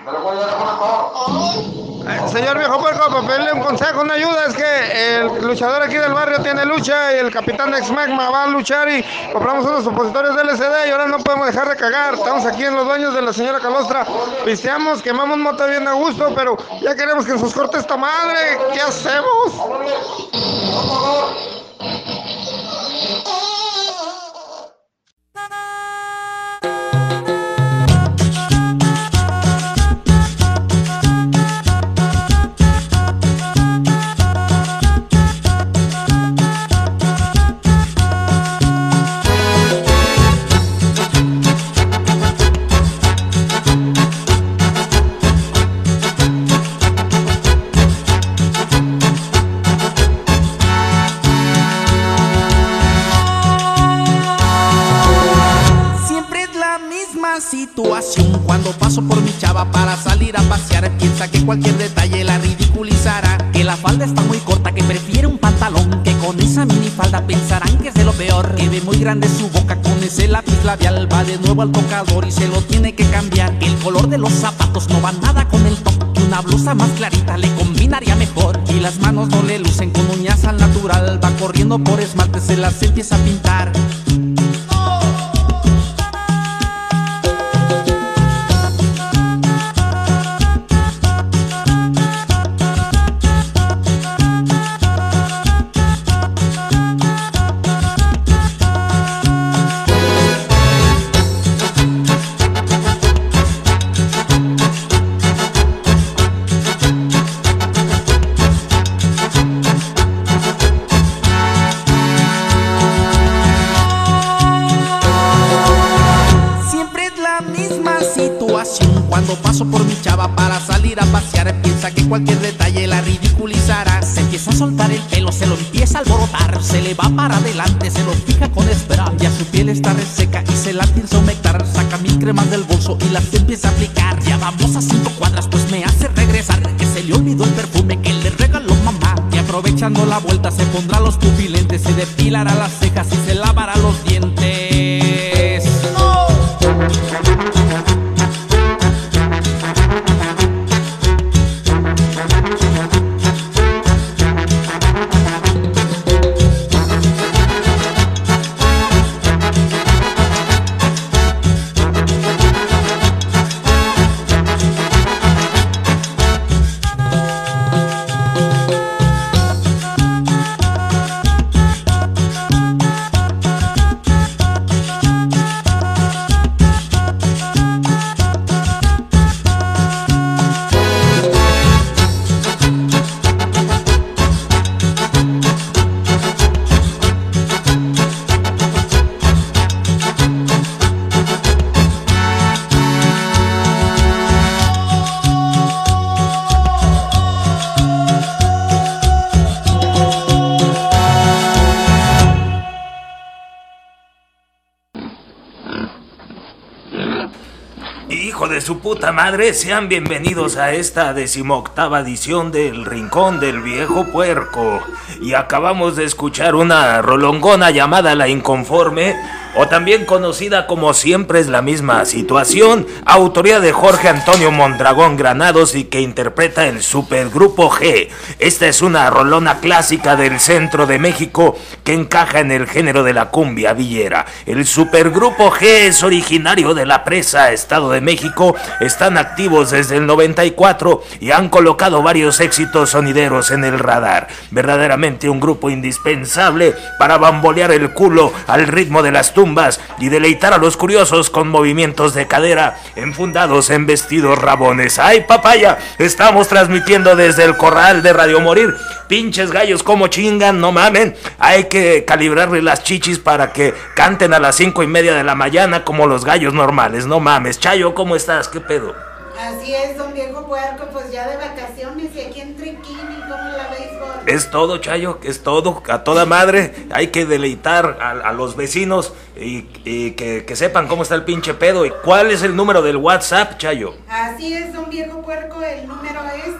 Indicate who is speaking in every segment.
Speaker 1: Señor viejo puerco, para pedirle un consejo, una ayuda, es que el luchador aquí del barrio tiene lucha y el capitán de X-Magma va a luchar y compramos unos supositorios de LCD y ahora no podemos dejar de cagar. Estamos aquí en los baños de la señora Calostra, pisteamos, quemamos mota bien a gusto, pero ya queremos que nos corte esta madre. ¿Qué hacemos?
Speaker 2: Cuando paso por mi chava para salir a pasear, piensa que cualquier detalle la ridiculizará, que la falda está muy corta, que prefiere un pantalón, que con esa minifalda pensarán que es de lo peor, que ve muy grande su boca con ese lápiz labial, va de nuevo al tocador y se lo tiene que cambiar, que el color de los zapatos no va nada con el top, que una blusa más clarita le combinaría mejor, y las manos no le lucen con uñas al natural, va corriendo por esmalte, se las empieza a pintar. Cuando paso por mi chava para salir a pasear, piensa que cualquier detalle la ridiculizará. Se empieza a soltar el pelo, se lo empieza a alborotar, se le va para adelante, se lo fija con esperanza. Su piel está reseca y se la piensa humectar. Saca 1000 cremas del bolso y las empieza a aplicar. Ya vamos a 5 cuadras, pues me hace regresar, que se le olvidó el perfume que le regaló mamá. Y aprovechando la vuelta se pondrá los pupilentes, se depilará las cejas y se lavará los dientes. ¡Oh!
Speaker 3: Hijo de su puta madre, sean bienvenidos a esta 18ª edición del Rincón del Viejo Puerco. Y acabamos de escuchar una rolongona llamada La Inconforme, o también conocida como Siempre es la misma situación, autoría de Jorge Antonio Mondragón Granados y que interpreta el Supergrupo G. Esta es una rolona clásica del centro de México que encaja en el género de la cumbia villera. El Supergrupo G es originario de La Presa, Estado de México, están activos desde el 94 y han colocado varios éxitos sonideros en el radar. Verdaderamente un grupo indispensable para bambolear el culo al ritmo de las tumbas y deleitar a los curiosos con movimientos de cadera enfundados en vestidos rabones. ¡Ay, papaya! Estamos transmitiendo desde el corral de Radio Morir. Pinches gallos, como chingan, no mamen. Hay que calibrarle las chichis para que canten a las 5:30 de la mañana como los gallos normales, no mames. Chayo, ¿cómo estás? ¿Qué pedo?
Speaker 4: Así es, don Viejo Puerco, pues ya de vacaciones y aquí en Triquini, ¿cómo la veis, gordo?
Speaker 3: Es todo, Chayo, es todo, a toda madre. Hay que deleitar a los vecinos y que sepan cómo está el pinche pedo. ¿Y cuál es el número del WhatsApp, Chayo?
Speaker 4: Así Así es, don Viejo Puerco, el número es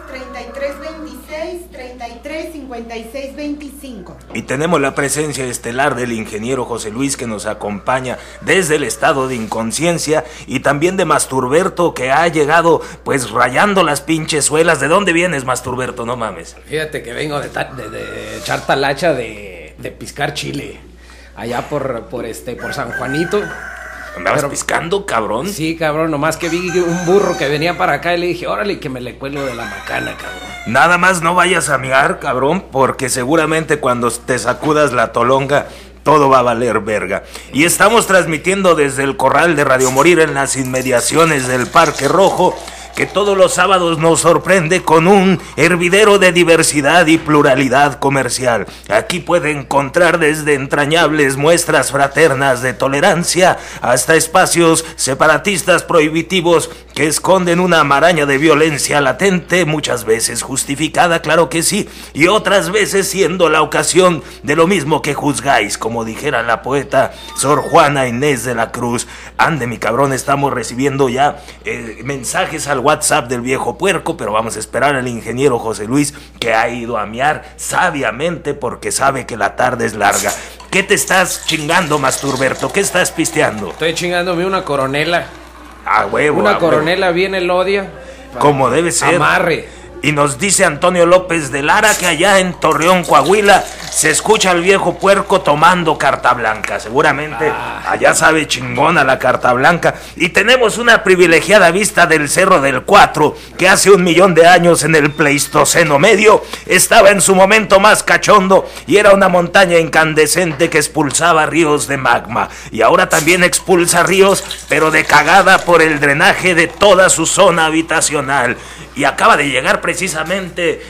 Speaker 4: 3326-335625.
Speaker 3: Y tenemos la presencia estelar del ingeniero José Luis, que nos acompaña desde el estado de inconsciencia, y también de Masturberto, que ha llegado pues rayando las pinches suelas. ¿De dónde vienes, Masturberto? No mames.
Speaker 5: Fíjate que vengo de echar talacha de piscar chile, allá por San Juanito.
Speaker 3: ¿Andabas piscando, cabrón?
Speaker 5: Sí, cabrón, nomás que vi un burro que venía para acá y le dije, órale, que me le cuelo de la macana, cabrón.
Speaker 3: Nada más no vayas a miar, cabrón, porque seguramente cuando te sacudas la tolonga todo va a valer verga. Y estamos transmitiendo desde el corral de Radio Morir en las inmediaciones del Parque Rojo, que todos los sábados nos sorprende con un hervidero de diversidad y pluralidad comercial. Aquí puede encontrar desde entrañables muestras fraternas de tolerancia hasta espacios separatistas prohibitivos que esconden una maraña de violencia latente, muchas veces justificada, claro que sí, y otras veces siendo la ocasión de lo mismo que juzgáis, como dijera la poeta Sor Juana Inés de la Cruz. Ande, mi cabrón, estamos recibiendo ya mensajes al WhatsApp del Viejo Puerco, pero vamos a esperar al ingeniero José Luis, que ha ido a miar sabiamente porque sabe que la tarde es larga. ¿Qué te estás chingando, Masturberto? ¿Qué estás pisteando?
Speaker 5: Estoy chingándome una coronela.
Speaker 3: A huevo.
Speaker 5: Una coronela bien elodia.
Speaker 3: Como debe ser.
Speaker 5: Amarre.
Speaker 3: Y nos dice Antonio López de Lara que allá en Torreón, Coahuila, se escucha al Viejo Puerco tomando carta blanca. Seguramente allá sabe chingona la carta blanca. Y tenemos una privilegiada vista del Cerro del Cuatro, que hace 1.000.000 de años, en el Pleistoceno medio, estaba en su momento más cachondo y era una montaña incandescente que expulsaba ríos de magma. Y ahora también expulsa ríos, pero de cagada por el drenaje de toda su zona habitacional. Y acaba de llegar precisamente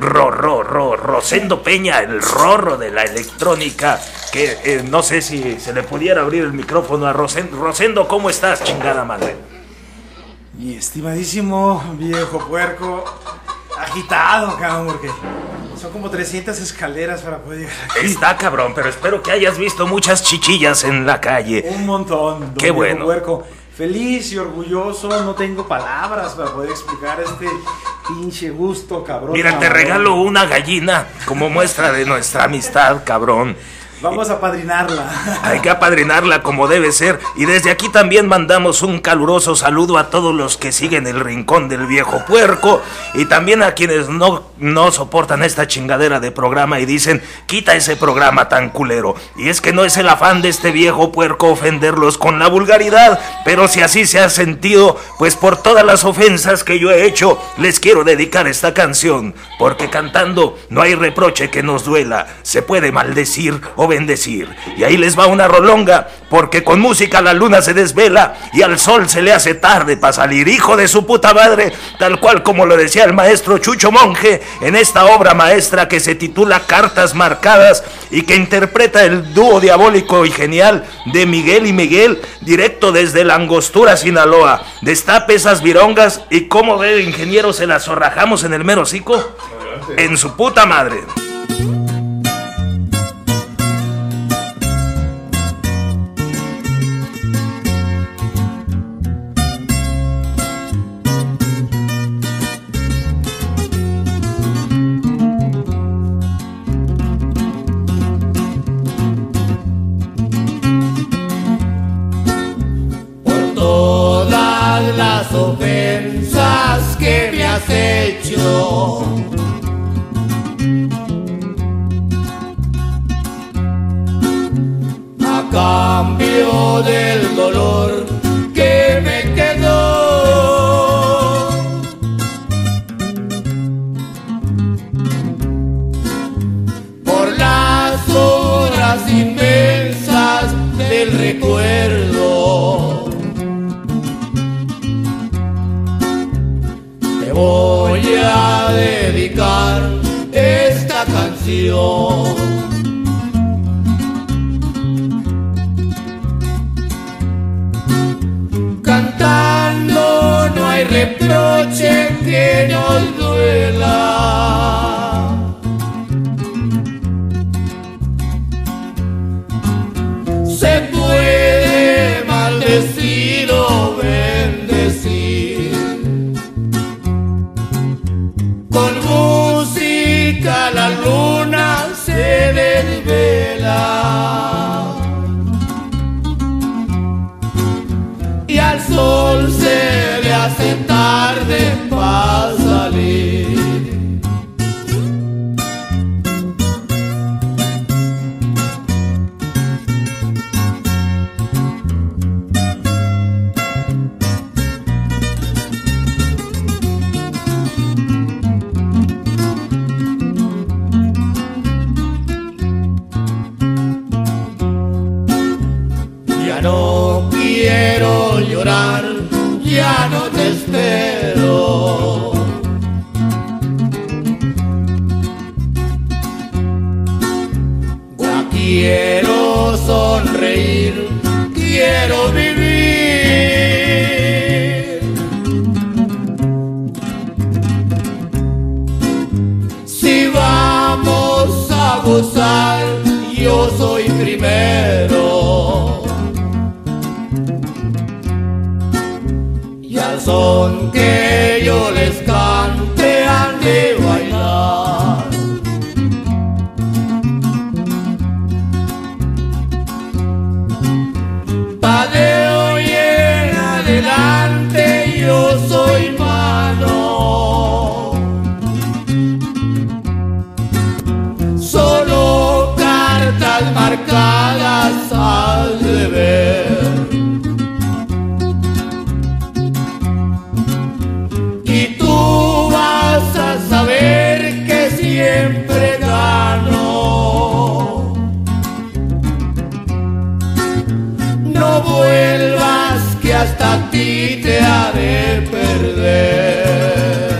Speaker 3: Rosendo Peña, el rorro de la electrónica, que no sé si se le pudiera abrir el micrófono a Rosendo. Rosendo, ¿cómo estás, chingada madre?
Speaker 6: Mi estimadísimo Viejo Puerco, agitado, cabrón, porque son como 300 escaleras para poder llegar aquí.
Speaker 3: Está cabrón, pero espero que hayas visto muchas chichillas en la calle.
Speaker 6: Un montón, don
Speaker 3: Qué
Speaker 6: Viejo
Speaker 3: bueno.
Speaker 6: Puerco. Feliz y orgulloso, no tengo palabras para poder explicar este pinche gusto, cabrón.
Speaker 3: Mira, te regalo una gallina como muestra de nuestra amistad, cabrón.
Speaker 6: Vamos a apadrinarla.
Speaker 3: Hay que apadrinarla como debe ser. Y desde aquí también mandamos un caluroso saludo a todos los que siguen el Rincón del Viejo Puerco, y también a quienes no soportan esta chingadera de programa y dicen, quita ese programa tan culero. Y es que no es el afán de este Viejo Puerco ofenderlos con la vulgaridad, pero si así se ha sentido, pues por todas las ofensas que yo he hecho, les quiero dedicar esta canción, porque cantando no hay reproche que nos duela, se puede maldecir o bendecir. Y ahí les va una rolonga, porque con música la luna se desvela y al sol se le hace tarde para salir. Hijo de su puta madre, tal cual como lo decía el maestro Chucho Monje en esta obra maestra que se titula Cartas Marcadas, y que interpreta el dúo diabólico y genial de Miguel y Miguel, directo desde la Angostura, Sinaloa. Destape esas virongas y como ve, ingeniero, se las zorrajamos en el mero hocico. En su puta madre.
Speaker 2: Las ofensas que me has hecho, a cambio del dolor que me quedó, por las horas inmensas del recuerdo, voy a dedicar esta canción. Cantando no hay reproche que nos duela. Se puede maldecir o bendecir.
Speaker 7: hace tarde para salir. Ya no quiero llorar, ya no te espero. Ya quiero sonreír, quiero vivir. Si vamos a gozar, yo soy primero. Y al son que yo les cante han de bailar. Pa' de hoy en adelante yo soy mano. Solo cartas marcadas has de ver. Y tú vas a saber que siempre gano. No vuelvas que hasta a ti te ha de perder.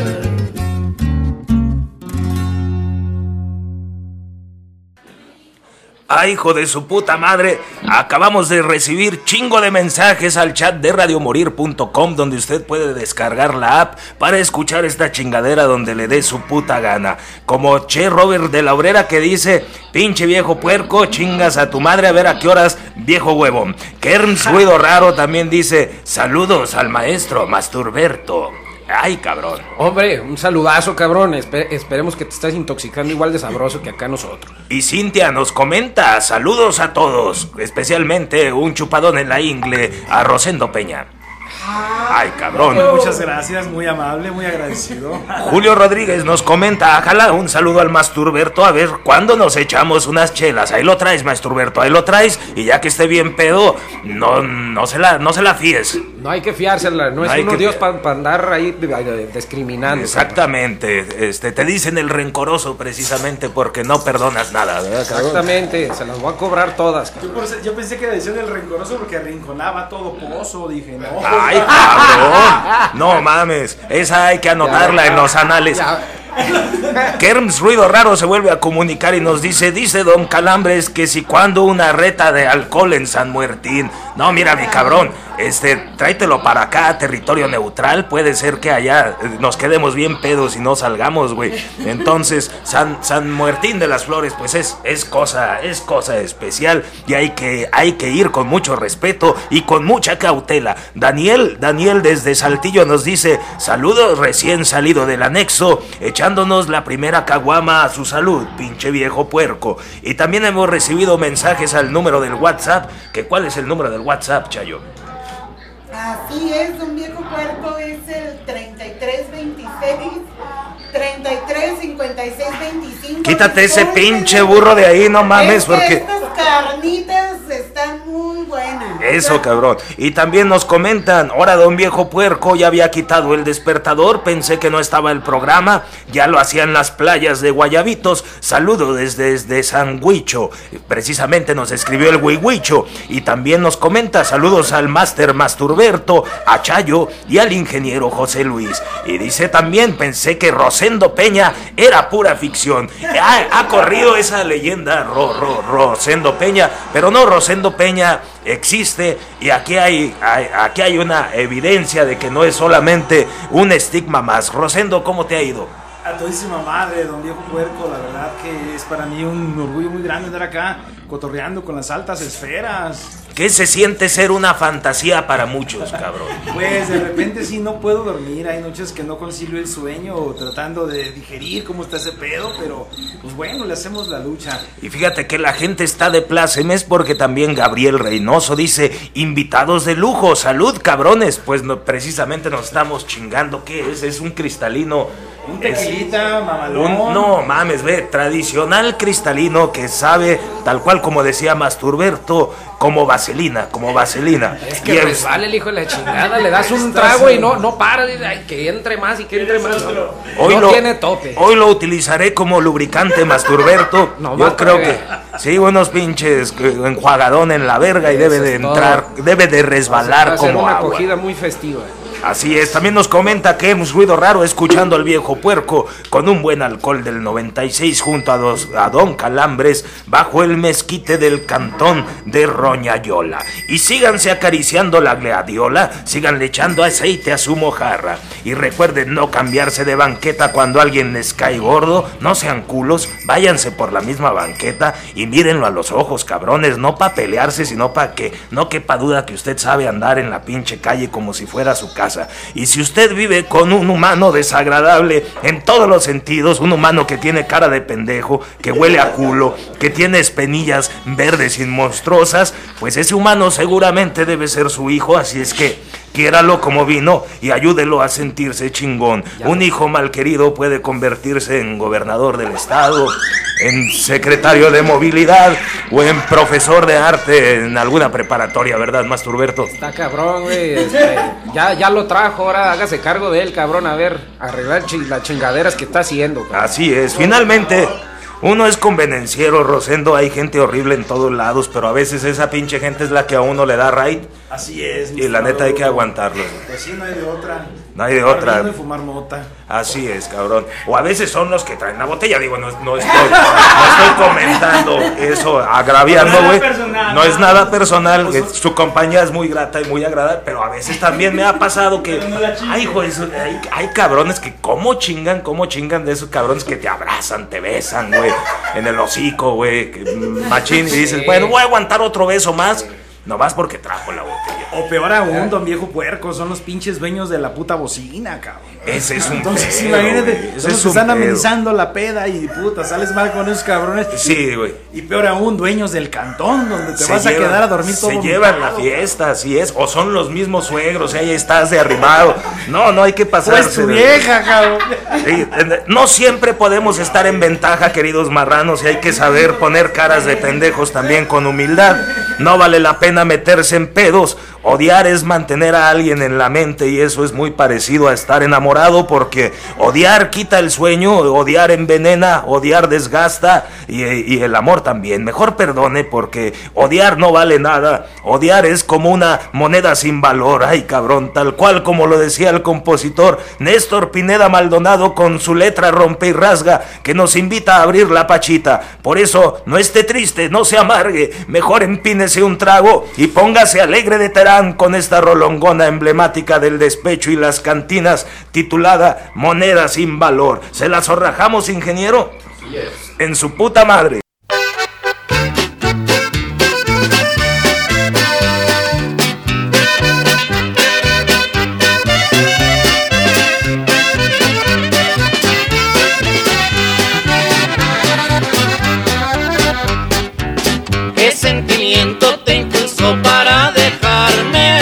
Speaker 3: ¡Ay, hijo de su puta madre! Acabamos de recibir chingo de mensajes al chat de radiomorir.com, donde usted puede descargar la app para escuchar esta chingadera donde le dé su puta gana. Como Che Robert de la Obrera, que dice: pinche viejo puerco, chingas a tu madre a ver a qué horas, viejo huevo. Kerms Ruido Raro también dice: saludos al maestro Masturberto. Ay, cabrón.
Speaker 5: Hombre, un saludazo, cabrón. Esperemos que te estés intoxicando igual de sabroso que acá nosotros.
Speaker 3: Y Cintia nos comenta: saludos a todos, especialmente un chupadón en la ingle a Rosendo Peña. Ay, cabrón.
Speaker 6: Muchas gracias, muy amable, muy agradecido.
Speaker 3: Julio Rodríguez nos comenta: ajala, un saludo al Masturberto, a ver cuándo nos echamos unas chelas. Ahí lo traes, Masturberto, ahí lo traes. Y ya que esté bien pedo, no se la fíes.
Speaker 5: No hay que fiársela, no es uno Dios para andar ahí discriminando.
Speaker 3: Exactamente, te dicen el rencoroso precisamente porque no perdonas nada, ¿verdad, cabrón?
Speaker 5: Exactamente, se las voy a cobrar todas.
Speaker 6: Yo pensé que decían el rencoroso porque arrinconaba todo pozo, dije, no.
Speaker 3: ¡Ay, cabrón! No mames, esa hay que anotarla en los anales. Kerms Ruido Raro se vuelve a comunicar y nos dice Don Calambres que si cuando una reta de alcohol en San Muertín. No, mira, mi cabrón, tráetelo para acá, territorio neutral. Puede ser que allá nos quedemos bien pedos y no salgamos, güey. Entonces, San Muertín de las Flores, pues es cosa especial. Y hay que ir con mucho respeto y con mucha cautela. Daniel desde Saltillo nos dice: saludos recién salido del anexo, echándonos la primera caguama a su salud, pinche viejo puerco. Y también hemos recibido mensajes al número del WhatsApp. ¿Cuál es el número del WhatsApp, Chayo?
Speaker 4: Así es, un viejo puerco, es el 3326-335625.
Speaker 3: Quítate ese pinche burro de ahí, no mames, porque
Speaker 4: estas carnitas están muy buenas.
Speaker 3: Eso, cabrón. Y también nos comentan: ahora don viejo puerco, ya había quitado el despertador, pensé que no estaba el programa, ya lo hacía en las playas de Guayabitos. Saludo desde San Huicho. Precisamente nos escribió el Huihuicho. Y también nos comenta: saludos al máster Masturberto, a Chayo y al ingeniero José Luis. Y dice también: pensé que Rosendo Peña era pura ficción. Ha corrido esa leyenda Rosendo Peña, pero no, Rosendo Peña existe, y aquí hay una evidencia de que no es solamente un estigma más. Rosendo, ¿cómo te ha ido?
Speaker 6: A todísima madre, don Viejo Puerco, la verdad que es para mí un orgullo muy grande andar acá cotorreando con las altas esferas.
Speaker 3: ¿Qué se siente ser una fantasía para muchos, cabrón?
Speaker 6: Pues de repente sí no puedo dormir, hay noches que no concilio el sueño tratando de digerir cómo está ese pedo, pero pues bueno, le hacemos la lucha.
Speaker 3: Y fíjate que la gente está de plácemes porque también Gabriel Reynoso dice, invitados de lujo, salud cabrones, pues no, precisamente nos estamos chingando, ¿qué es? Es un cristalino.
Speaker 6: Un tequilita, mamalón.
Speaker 3: No mames, ve, tradicional cristalino que sabe, tal cual como decía Masturberto, como vaselina.
Speaker 5: Es que resbala el hijo de la chingada, le das un trago y no para, ay, que entre más y que entre más. No tiene tope.
Speaker 3: Hoy lo utilizaré como lubricante Masturberto.
Speaker 5: No,
Speaker 3: yo creo que sí, unos pinches enjuagadón en la verga y debe de entrar, debe de resbalar como
Speaker 5: una
Speaker 3: agua.
Speaker 5: acogida muy festiva.
Speaker 3: Así es, también nos comenta que hemos ruido raro escuchando al Viejo Puerco con un buen alcohol del 96 junto a Don Calambres bajo el mezquite del cantón de Roñayola. Y síganse acariciando la gladiola, síganle echando aceite a su mojarra. Y recuerden no cambiarse de banqueta cuando alguien les cae gordo, no sean culos, váyanse por la misma banqueta y mírenlo a los ojos, cabrones, no para pelearse, sino para que no quepa duda que usted sabe andar en la pinche calle como si fuera su casa. Y si usted vive con un humano desagradable en todos los sentidos, un humano que tiene cara de pendejo, que huele a culo, que tiene espinillas verdes y monstruosas, pues ese humano seguramente debe ser su hijo, así es que quiéralo como vino y ayúdelo a sentirse chingón. Un hijo malquerido puede convertirse en gobernador del estado, en secretario de movilidad o en profesor de arte en alguna preparatoria, ¿verdad, Masturberto?
Speaker 5: Está cabrón, güey. Ya lo trajo, ahora hágase cargo de él, cabrón. A ver, arreglar las chingaderas que está haciendo, cabrón.
Speaker 3: Así es, finalmente. Uno es convenenciero, Rosendo, hay gente horrible en todos lados, pero a veces esa pinche gente es la que a uno le da raid.
Speaker 6: Así es.
Speaker 3: Y la neta hay que aguantarlo.
Speaker 6: Pues sí, no hay de otra.
Speaker 3: No hay de otra.
Speaker 6: Y fumar mota.
Speaker 3: Así es, cabrón. O a veces son los que traen la botella. Digo, no estoy comentando eso agraviando, güey. No es nada personal. Su compañía es muy grata y muy agradable, pero a veces también me ha pasado que ay, hijo, hay cabrones que cómo chingan de esos cabrones que te abrazan, te besan, güey, en el hocico, güey, machín, y dices, bueno, voy a aguantar otro beso más. Nomás porque trajo la botella.
Speaker 6: O peor aún, don Viejo Puerco, son los pinches dueños de la puta bocina, cabrón.
Speaker 3: Ese es un
Speaker 6: Entonces,
Speaker 3: pedo,
Speaker 6: imagínate,
Speaker 3: ese
Speaker 6: son los que están amenizando la peda y puta, sales mal con esos cabrones.
Speaker 3: Sí, güey.
Speaker 6: Y peor aún, dueños del cantón, donde te vas a quedar a dormir todo.
Speaker 3: Se llevan la fiesta, así es. O son los mismos suegros, ahí estás de arrimado. No hay que pasarse.
Speaker 6: Pues tu vieja, cabrón.
Speaker 3: Sí, no siempre podemos estar en ventaja, queridos marranos, y hay que saber poner caras de pendejos también con humildad. No vale la pena meterse en pedos. Odiar es mantener a alguien en la mente y eso es muy parecido a estar enamorado, porque odiar quita el sueño, odiar envenena, odiar desgasta y el amor también. Mejor perdone, porque odiar no vale nada. Odiar es como una moneda sin valor. Ay, cabrón, tal cual como lo decía el compositor Néstor Pineda Maldonado con su letra rompe y rasga, que nos invita a abrir la pachita. Por eso no esté triste, no se amargue, mejor empínese un trago y póngase alegre de Terán con esta rolongona emblemática del despecho y las cantinas titulada Moneda sin valor. ¿Se la zorrajamos, ingeniero?
Speaker 5: Yes.
Speaker 3: En su puta madre.
Speaker 7: ¿Qué sentimiento te impulsó para dejarme?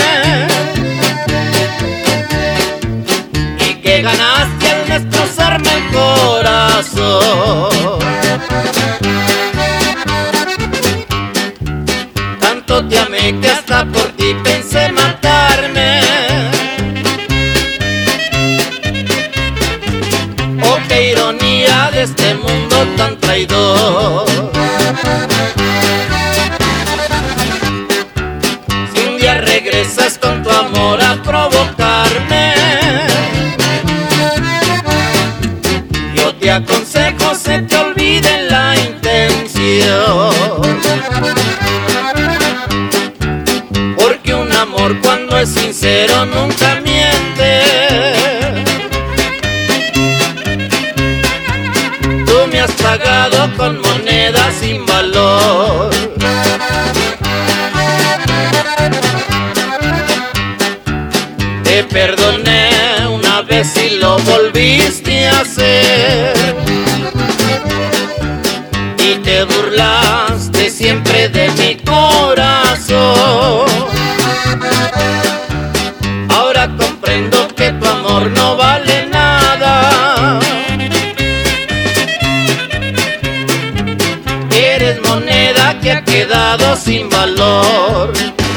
Speaker 7: ¿Y qué ganaste al destrozarme el corazón? Tanto te amé que hasta por ti pensé matarme. Oh, qué ironía de este mundo tan traidor. Regresas con tu amor a provocarme, yo te aconsejo se te olvide la intención, porque un amor cuando es sincero nunca miente. sin valor. Te perdoné una vez y lo volviste a hacer, y te burlaste siempre de mi corazón. Ahora comprendo que tu amor no vale nada. Eres moneda que ha quedado sin valor.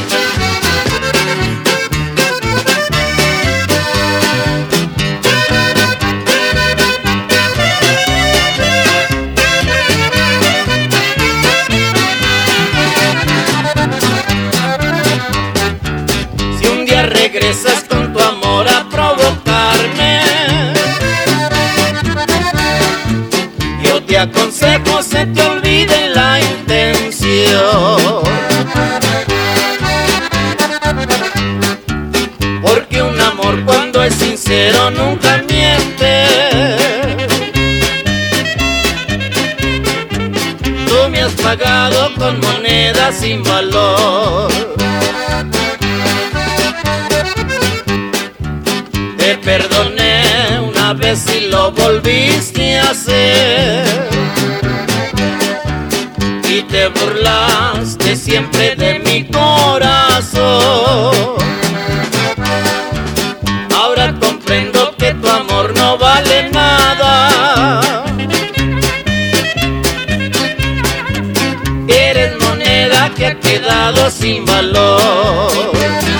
Speaker 7: Regresas con tu amor a provocarme, yo te aconsejo se te olvide la intención, porque un amor cuando es sincero nunca miente. Tú me has pagado con monedas sin valor. Te perdoné una vez y lo volviste a hacer, y te burlaste siempre de mi corazón. Ahora comprendo que tu amor no vale nada. Eres moneda que ha quedado sin valor.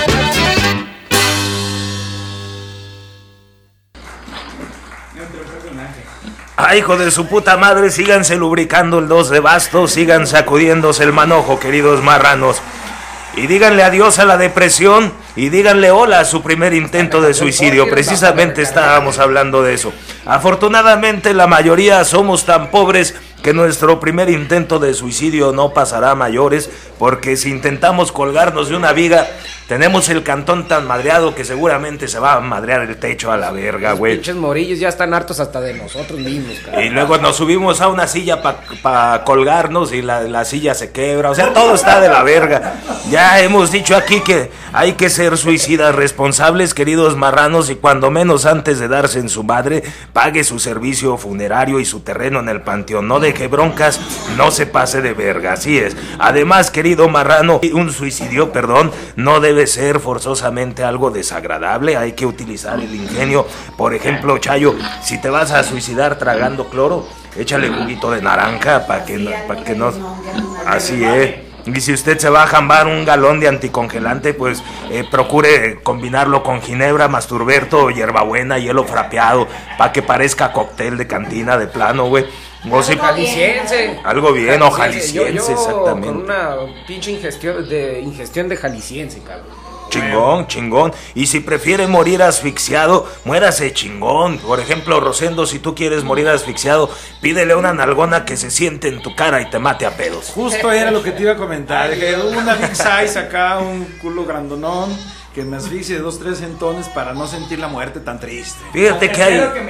Speaker 3: Ay, hijo de su puta madre, síganse lubricando el 2 de bastos, sigan sacudiéndose el manojo, queridos marranos. Y díganle adiós a la depresión y díganle hola a su primer intento de suicidio. Precisamente estábamos hablando de eso. Afortunadamente la mayoría somos tan pobres que nuestro primer intento de suicidio no pasará a mayores, porque si intentamos colgarnos de una viga, tenemos el cantón tan madreado que seguramente se va a madrear el techo a la verga, güey.
Speaker 5: Los pinches morillos ya están hartos hasta de nosotros mismos, cara.
Speaker 3: Y luego nos subimos a una silla para colgarnos y la silla se quebra, o sea, todo está de la verga. Ya hemos dicho aquí que hay que ser suicidas responsables, queridos marranos, y cuando menos antes de darse en su madre, pague su servicio funerario y su terreno en el panteón. No deje broncas, no se pase de verga, así es. Además, querido marrano, un suicidio, no debe ser forzosamente algo desagradable, hay que utilizar el ingenio. Por ejemplo, Chayo, si te vas a suicidar tragando cloro, échale juguito de naranja para que no... Así es. Y si usted se va a jambar un galón de anticongelante, pues procure combinarlo con ginebra, masturberto, hierbabuena, hielo frapeado, para que parezca cóctel de cantina de plano, güey.
Speaker 5: O si jalisciense.
Speaker 3: Algo bien, o jalisciense,
Speaker 5: yo
Speaker 3: exactamente.
Speaker 5: Con una pinche ingestión de jalisciense, cabrón.
Speaker 3: Chingón. Y si prefiere morir asfixiado, muérase chingón. Por ejemplo, Rosendo, si tú quieres morir asfixiado, pídele una nalgona que se siente en tu cara y te mate a pedos.
Speaker 6: Justo era lo que te iba a comentar. Una big size acá, un culo grandonón, que me asfixie de 2-3 centones para no sentir la muerte tan triste.
Speaker 3: Fíjate que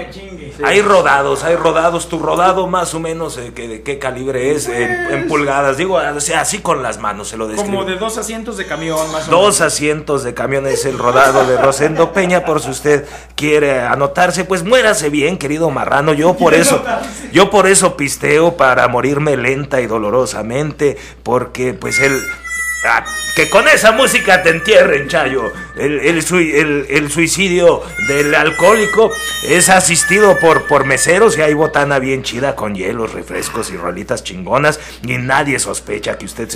Speaker 3: hay rodados, tu rodado más o menos, ¿de qué calibre es? En pulgadas, digo, o sea, así con las manos se lo describo.
Speaker 6: Como de 2 asientos de camión, más o menos.
Speaker 3: 2 asientos de camión es el rodado de Rosendo Peña, por si usted quiere anotarse, pues muérase bien, querido marrano. Yo por eso pisteo, para morirme lenta y dolorosamente, porque pues que con esa música te entierren, Chayo. El suicidio del alcohólico es asistido por meseros, y hay botana bien chida con hielos, refrescos y rolitas chingonas, y nadie sospecha que usted se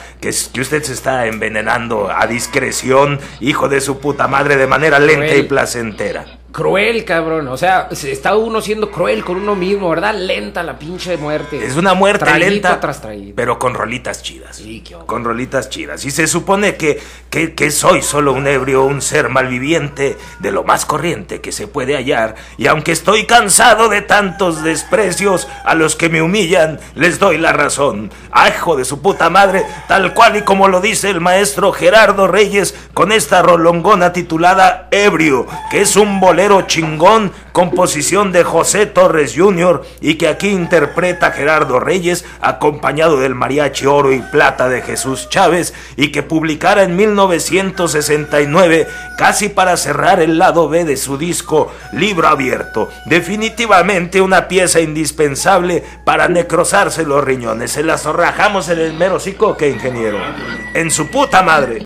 Speaker 3: está envenenando a discreción, hijo de su puta madre, de manera lenta y placentera.
Speaker 5: Cruel, cabrón, o sea, está uno siendo cruel con uno mismo, ¿verdad? Lenta la pinche muerte.
Speaker 3: Es una muerte
Speaker 5: traguito
Speaker 3: lenta,
Speaker 5: tras traguito,
Speaker 3: pero con rolitas chidas.
Speaker 5: Sí, qué hombre.
Speaker 3: Con rolitas chidas. Y se supone que soy solo un ebrio, un ser malviviente, de lo más corriente que se puede hallar. Y aunque estoy cansado de tantos desprecios a los que me humillan, les doy la razón. ¡Ah, hijo de su puta madre! Tal cual y como lo dice el maestro Gerardo Reyes, con esta rolongona titulada Ebrio, que es un bolero bolero chingón, composición de José Torres Jr. y que aquí interpreta Gerardo Reyes, acompañado del mariachi Oro y Plata de Jesús Chávez, y que publicara en 1969, casi para cerrar el lado B de su disco Libro Abierto. Definitivamente una pieza indispensable para necrosarse los riñones. Se las rajamos en el mero hocico, ¿qué, ingeniero? En su puta madre.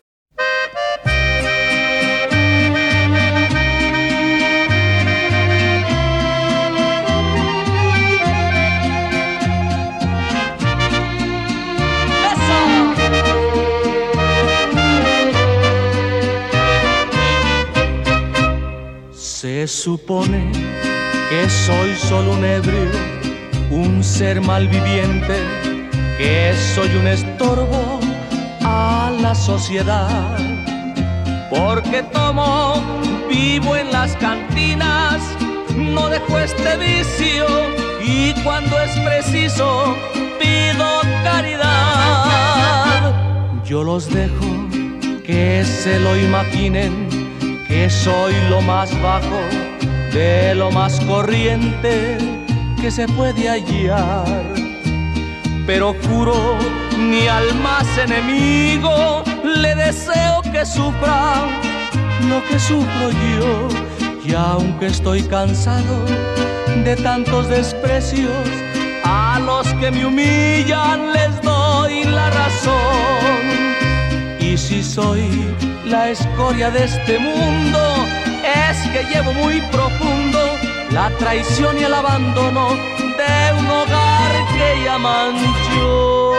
Speaker 8: Se supone que soy solo un ebrio, un ser malviviente, que soy un estorbo a la sociedad. Porque tomo, vivo en las cantinas, no dejo este vicio y cuando es preciso pido caridad. Yo los dejo que se lo imaginen, que soy lo más bajo de lo más corriente que se puede hallar. Pero juro, ni al más enemigo le deseo que sufra lo que sufro yo. Y aunque estoy cansado de tantos desprecios, a los que me humillan les doy la razón. Y si soy la escoria de este mundo, es que llevo muy profundo la traición y el abandono de un hogar que llaman yo.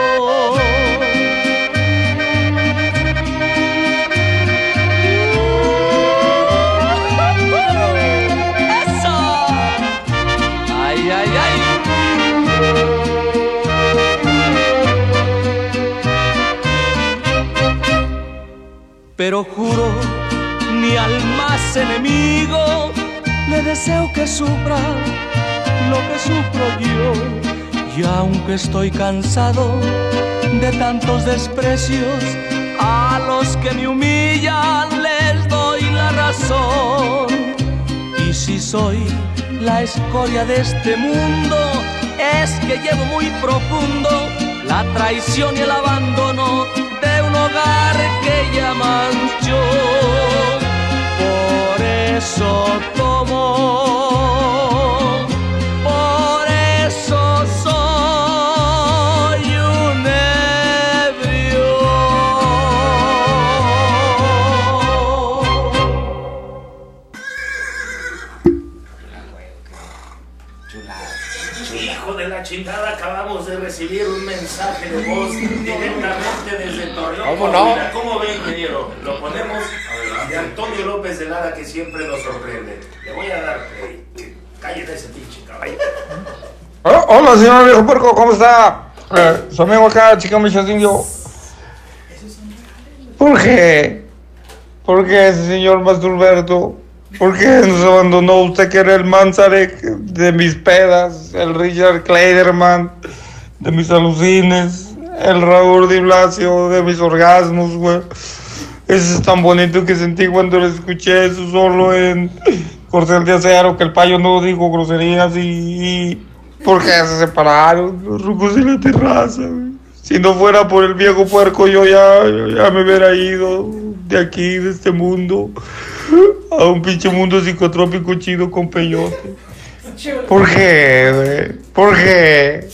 Speaker 8: ¡Eso! ¡Ay, ay, ay! Pero juro, ni al más enemigo le deseo que sufra lo que sufro yo. Y aunque estoy cansado de tantos desprecios, a los que me humillan les doy la razón. Y si soy la escoria de este mundo, es que llevo muy profundo la traición y el abandono de un hogar que llaman yo. Por eso tomo, por eso soy un ebrio.
Speaker 3: Hijo de la chingada, acabamos de recibir un mensaje de voz directamente desde Torreón.
Speaker 5: ¿Cómo no?
Speaker 3: ¿Cómo ve, ingeniero? Lo ponemos de Antonio López de Lara, que siempre nos sorprende. Le voy a dar play. Cállate ese pinche caballo.
Speaker 1: Hola, señor viejo puerco, ¿cómo está? Su amigo acá, chica Michacindio. ¿Por qué? ¿Por qué ese señor Masturberto? ¿Por qué nos abandonó usted, que era el Manzarek de mis pedas, el Richard Kleiderman de mis alucines, el Raúl Di Blasio de mis orgasmos, güey? Ese es tan bonito que sentí cuando lo escuché eso solo en Corcel de Acero, que el payo no dijo groserías y ¿por qué se separaron los rucos en la terraza, güey? Si no fuera por el viejo puerco, yo ya me hubiera ido de aquí, de este mundo, a un pinche mundo psicotrópico chido con peyote. ¿Por qué, güey? ¿Por qué?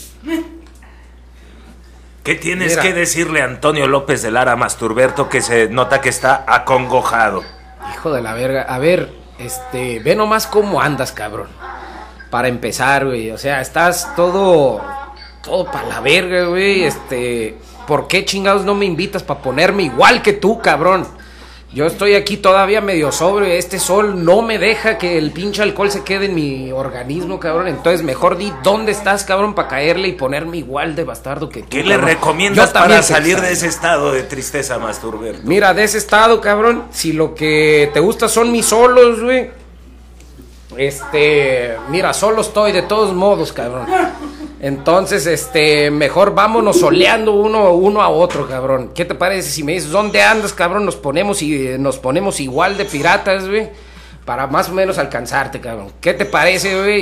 Speaker 3: ¿Qué tienes que decirle a Antonio López de Lara Masturberto, que se nota que está acongojado?
Speaker 5: Hijo de la verga. A ver, ve nomás cómo andas, cabrón. Para empezar, güey, o sea, estás todo para la verga, güey. ¿Por qué chingados no me invitas para ponerme igual que tú, cabrón? Yo estoy aquí todavía medio sobrio. Este sol no me deja que el pinche alcohol se quede en mi organismo, cabrón. Entonces mejor di dónde estás, cabrón, para caerle y ponerme igual de bastardo que tú.
Speaker 3: ¿Qué le recomiendas para salir de ese estado de tristeza, Masturberto?
Speaker 5: Mira, de ese estado, cabrón, si lo que te gusta son mis solos, güey. Mira, solo estoy de todos modos, cabrón. Entonces, mejor vámonos soleando uno a otro, cabrón. ¿Qué te parece si me dices dónde andas, cabrón? Nos ponemos igual de piratas, güey, para más o menos alcanzarte, cabrón. ¿Qué te parece, güey?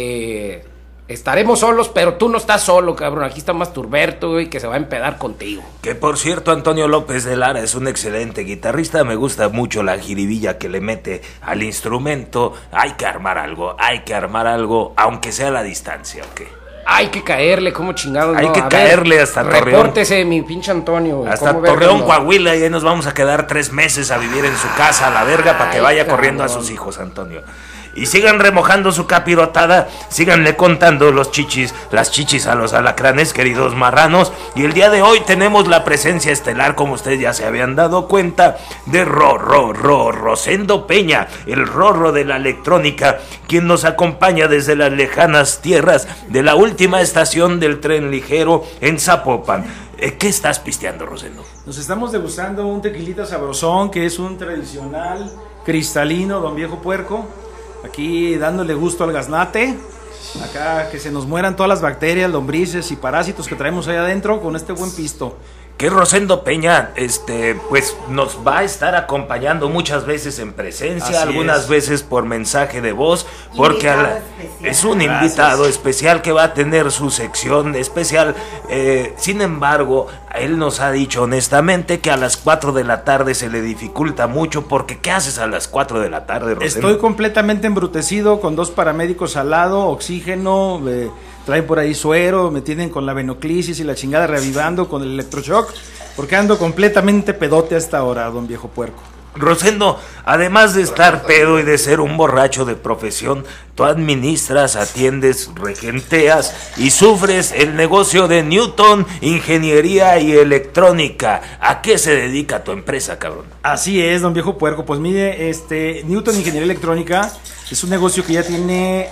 Speaker 5: Estaremos solos, pero tú no estás solo, cabrón. Aquí está Masturberto, güey, que se va a empedar contigo.
Speaker 3: Que por cierto, Antonio López de Lara es un excelente guitarrista. Me gusta mucho la jiribilla que le mete al instrumento. Hay que armar algo, aunque sea a la distancia, ¿ok?
Speaker 5: Hay que caerle, como chingados.
Speaker 3: Hay que caerle hasta Torreón.
Speaker 5: Repórtese, mi pinche Antonio, güey.
Speaker 3: Hasta Torreón, Coahuila, y ahí nos vamos a quedar 3 meses a vivir en su casa, a la verga, para que vaya corriendo a sus hijos, Antonio. Y sigan remojando su capirotada, síganle contando las chichis a los alacranes, queridos marranos. Y el día de hoy tenemos la presencia estelar, como ustedes ya se habían dado cuenta, de Rosendo Peña, el Rorro de la electrónica, quien nos acompaña desde las lejanas tierras de la última estación del tren ligero en Zapopan. ¿Qué estás pisteando, Rosendo?
Speaker 6: Nos estamos degustando un tequilita sabrosón, que es un tradicional cristalino, Don Viejo Puerco. Aquí dándole gusto al gaznate. Acá que se nos mueran todas las bacterias, lombrices y parásitos que traemos ahí adentro con este buen pisto.
Speaker 3: Que Rosendo Peña, pues nos va a estar acompañando muchas veces en presencia,
Speaker 6: Así
Speaker 3: algunas
Speaker 6: es.
Speaker 3: veces por mensaje de voz, porque es un
Speaker 6: Gracias.
Speaker 3: invitado especial que va a tener su sección especial. Sin embargo, él nos ha dicho honestamente que a las 4 de la tarde se le dificulta mucho, porque ¿qué haces a las 4 de la tarde, Rosendo?
Speaker 6: Estoy completamente embrutecido con 2 paramédicos al lado, oxígeno, traen por ahí suero, me tienen con la venoclisis y la chingada reavivando con el electroshock, porque ando completamente pedote a esta hora, Don Viejo Puerco.
Speaker 3: Rosendo, además de estar pedo y de ser un borracho de profesión, tú administras, atiendes, regenteas y sufres el negocio de Newton Ingeniería y Electrónica. ¿A qué se dedica tu empresa, cabrón?
Speaker 6: Así es, Don Viejo Puerco. Pues mire, Newton Ingeniería Electrónica es un negocio que ya tiene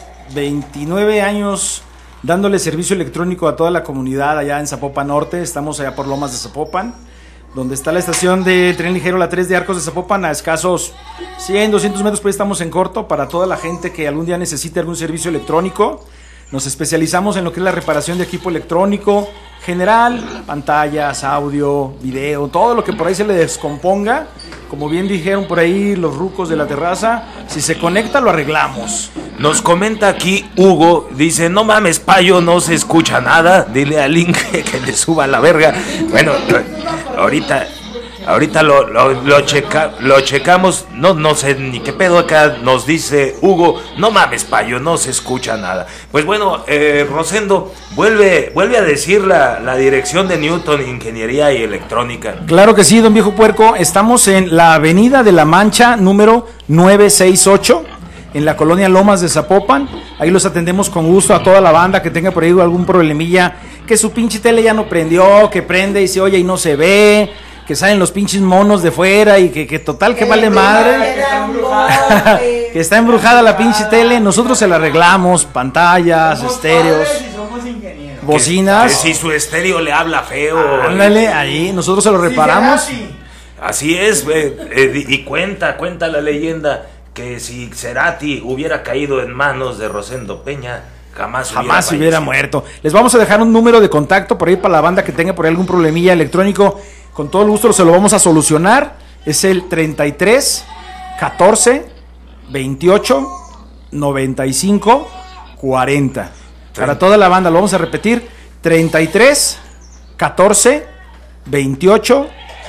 Speaker 6: 29 años dándole servicio electrónico a toda la comunidad allá en Zapopan Norte. Estamos allá por Lomas de Zapopan, donde está la estación de tren ligero, la 3 de Arcos de Zapopan, a escasos 100, 200 metros, por ahí estamos en corto, para toda la gente que algún día necesite algún servicio electrónico. Nos especializamos en lo que es la reparación de equipo electrónico general, pantallas, audio, video, todo lo que por ahí se le descomponga. Como bien dijeron por ahí los rucos de la terraza, si se conecta lo arreglamos.
Speaker 3: Nos comenta aquí Hugo, dice, no mames, payo, no se escucha nada, dile a Link que le suba la verga. Bueno, ahorita lo checamos, no sé ni qué pedo acá, nos dice Hugo, no mames, payo, no se escucha nada. Pues bueno, Rosendo, vuelve a decir la dirección de Newton Ingeniería y Electrónica.
Speaker 6: Claro que sí, Don Viejo Puerco, estamos en la Avenida de la Mancha, número 968, en la colonia Lomas de Zapopan. Ahí los atendemos con gusto a toda la banda que tenga por ahí algún problemilla, que su pinche tele ya no prendió, que prende y se oye y no se ve, que salen los pinches monos de fuera y que total que vale madre, que está embrujada la pinche tele. Nosotros se la arreglamos, pantallas, estéreos, bocinas.
Speaker 3: Que si su estéreo le habla feo.
Speaker 6: Ándale, ahí, nosotros se lo reparamos.
Speaker 3: Así es, y cuenta la leyenda que si Cerati hubiera caído en manos de Rosendo Peña, jamás
Speaker 6: hubiera muerto. Les vamos a dejar un número de contacto por ahí para la banda que tenga por ahí algún problemilla electrónico. Con todo el gusto se lo vamos a solucionar. Es el 33 14 28 95 40. Para toda la banda lo vamos a repetir: 33 14 28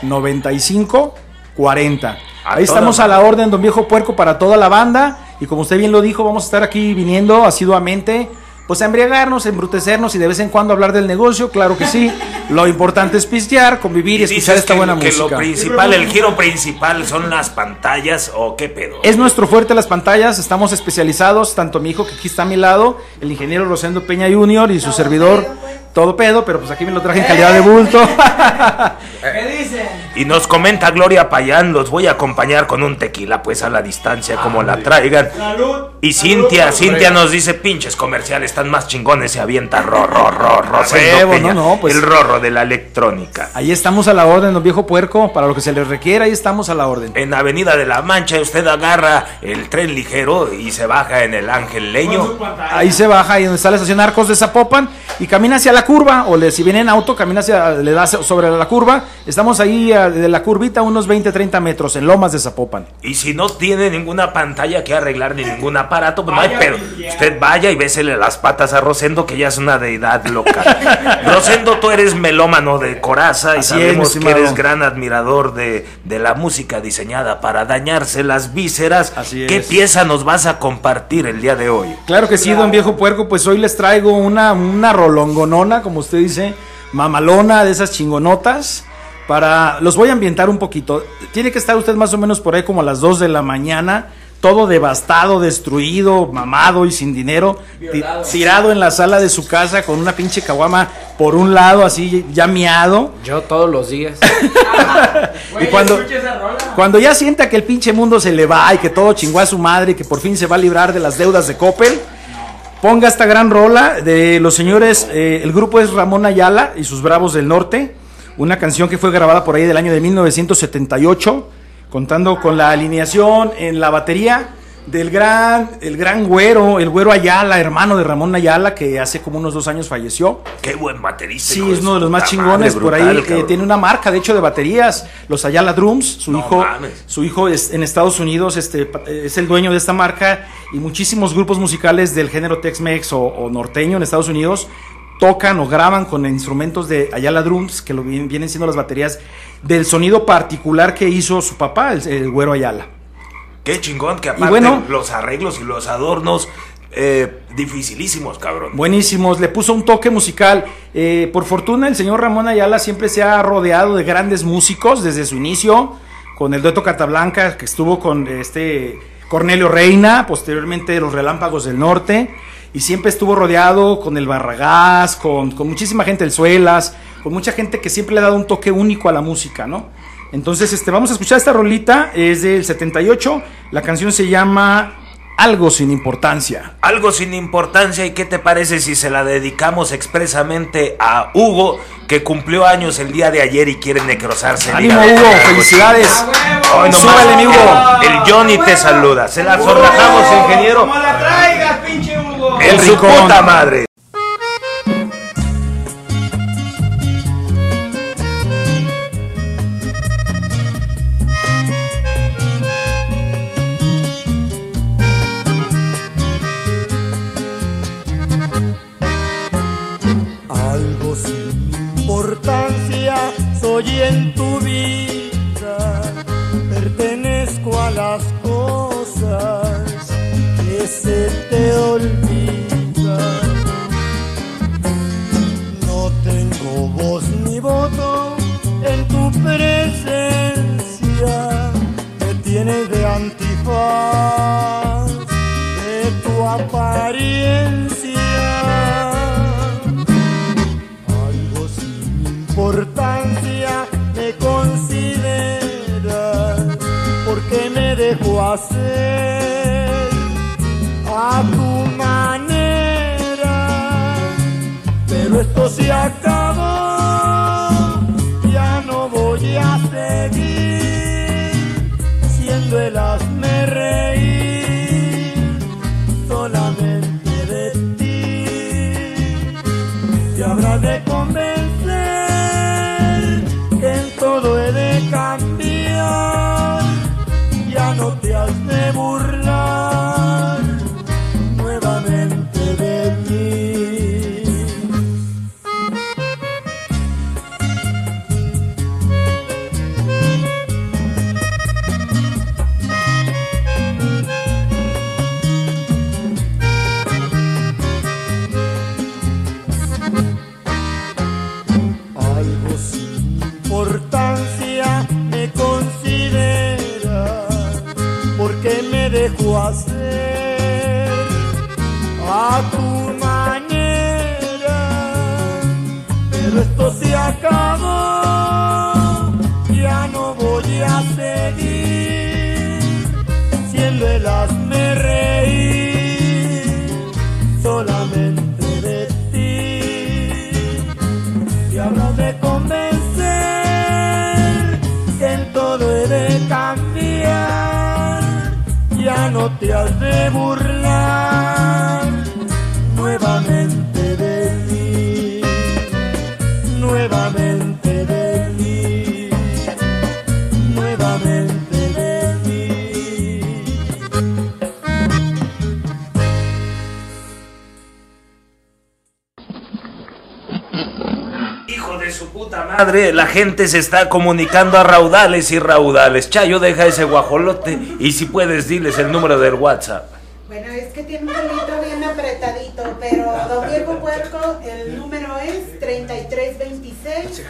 Speaker 6: 95 40. Ahí estamos a la orden, Don Viejo Puerco, para toda la banda. Y como usted bien lo dijo, vamos a estar aquí viniendo asiduamente, pues a embriagarnos, a embrutecernos y de vez en cuando hablar del negocio, claro que sí. Lo importante es pistear, convivir y escuchar esta buena música.
Speaker 3: Lo principal, el giro principal son las pantallas, ¿o qué pedo?
Speaker 6: Es nuestro fuerte las pantallas, estamos especializados, tanto mi hijo que aquí está a mi lado, el ingeniero Rosendo Peña Jr. y su servidor, todo pedo, pero pues aquí me lo traje en calidad de bulto.
Speaker 7: ¿Qué dicen?
Speaker 3: Y nos comenta Gloria Payán, los voy a acompañar con un tequila, pues a la distancia, como la traigan.
Speaker 7: ¡Salud!
Speaker 3: Y Cintia nos dice, pinches comerciales, están más chingones, se avienta Rosendo Peña,
Speaker 6: pues,
Speaker 3: el rorro de la electrónica.
Speaker 6: Ahí estamos a la orden, don Viejo Puerco, para lo que se les requiera, ahí estamos a la orden.
Speaker 3: En Avenida de la Mancha usted agarra el tren ligero y se baja en el Ángel Leño.
Speaker 6: Ahí se baja, ahí donde está la estación Arcos de Zapopan, y camina hacia la curva, o si viene en auto, le da sobre la curva. Estamos ahí de la curvita unos 20-30 metros, en Lomas de Zapopan.
Speaker 3: Y si no tiene ninguna pantalla que arreglar ni ningún aparato, pues no hay pedo. Usted vaya y bésele las patas a Rosendo, que ya es una deidad local. Rosendo, tú eres melómano de coraza y
Speaker 6: Así
Speaker 3: sabemos
Speaker 6: es,
Speaker 3: que eres gran admirador de la música diseñada para dañarse las vísceras.
Speaker 6: Así es.
Speaker 3: ¿Qué pieza nos vas a compartir el día de hoy?
Speaker 6: Claro que sí, don Viejo Puerco, pues hoy les traigo una rolongonona, como usted dice, mamalona, de esas chingonotas. Los voy a ambientar un poquito. Tiene que estar usted más o menos por ahí como a las 2 de la mañana, todo devastado, destruido, mamado y sin dinero, tirado en la sala de su casa con una pinche caguama por un lado, así ya miado.
Speaker 5: Yo todos los días.
Speaker 6: Y cuando ya sienta que el pinche mundo se le va y que todo chingó a su madre y que por fin se va a librar de las deudas de Coppel, ponga esta gran rola de los señores, el grupo es Ramón Ayala y sus Bravos del Norte, una canción que fue grabada por ahí del año de 1978, contando con la alineación en la batería del el gran güero, el güero Ayala, hermano de Ramón Ayala, que hace como unos 2 años falleció.
Speaker 3: Qué buen baterista.
Speaker 6: Sí, es uno de los más chingones, por ahí tiene una marca, de hecho, de baterías, los Ayala Drums. Su hijo es, en Estados Unidos es el dueño de esta marca, y muchísimos grupos musicales del género Tex-Mex o norteño en Estados Unidos tocan o graban con instrumentos de Ayala Drums, que vienen siendo las baterías del sonido particular que hizo su papá, el güero Ayala.
Speaker 3: Qué chingón, que aparte los arreglos y los adornos, dificilísimos, cabrón.
Speaker 6: Buenísimos, le puso un toque musical. Por fortuna, el señor Ramón Ayala siempre se ha rodeado de grandes músicos desde su inicio, con el dueto Catablanca, que estuvo con Cornelio Reina, posteriormente los Relámpagos del Norte, y siempre estuvo rodeado con el Barragás, con muchísima gente, el Suelas, con mucha gente que siempre le ha dado un toque único a la música, ¿no? Entonces, vamos a escuchar esta rolita, es del 78, la canción se llama Algo sin importancia.
Speaker 3: Algo sin importancia, ¿y qué te parece si se la dedicamos expresamente a Hugo, que cumplió años el día de ayer y quiere necrosarse?
Speaker 6: ¡Ánimo, Hugo! ¡Felicidades!
Speaker 3: ¡Súbele, mi Hugo! El Johnny te saluda. Se la zorrajamos, ingeniero.
Speaker 1: ¡Como la traigas, pinche Hugo!
Speaker 3: ¡En su puta madre!
Speaker 7: Algo sin importancia soy en tu vida, pertenezco a las cosas que se te olvidan. No tengo voz ni voto en tu presencia, me tienes de antifaz de tu apariencia. Importancia me consideras porque me dejo hacer a tu manera, pero esto se acabó, ya no voy a seguir siendo el hazme reír solamente de ti. Te habrás de convencer que en todo he de cambiar, ya no te has de burlar nuevamente de mí. Algo sin importancia me considera porque me dejo hacer a tu manera, pero esto se acabó, ya no voy a seguir siendo el hazme reír te has de burlar nuevamente de mí, nuevamente de mí, nuevamente de mí.
Speaker 3: Hijo de su puta madre, la gente se está comunicando a raudales y raudales. Chayo, deja ese guajolote y si puedes diles el número del WhatsApp.
Speaker 4: Bueno, es que tiene un pelito bien apretadito, pero don Diego Puerco, el número es 3326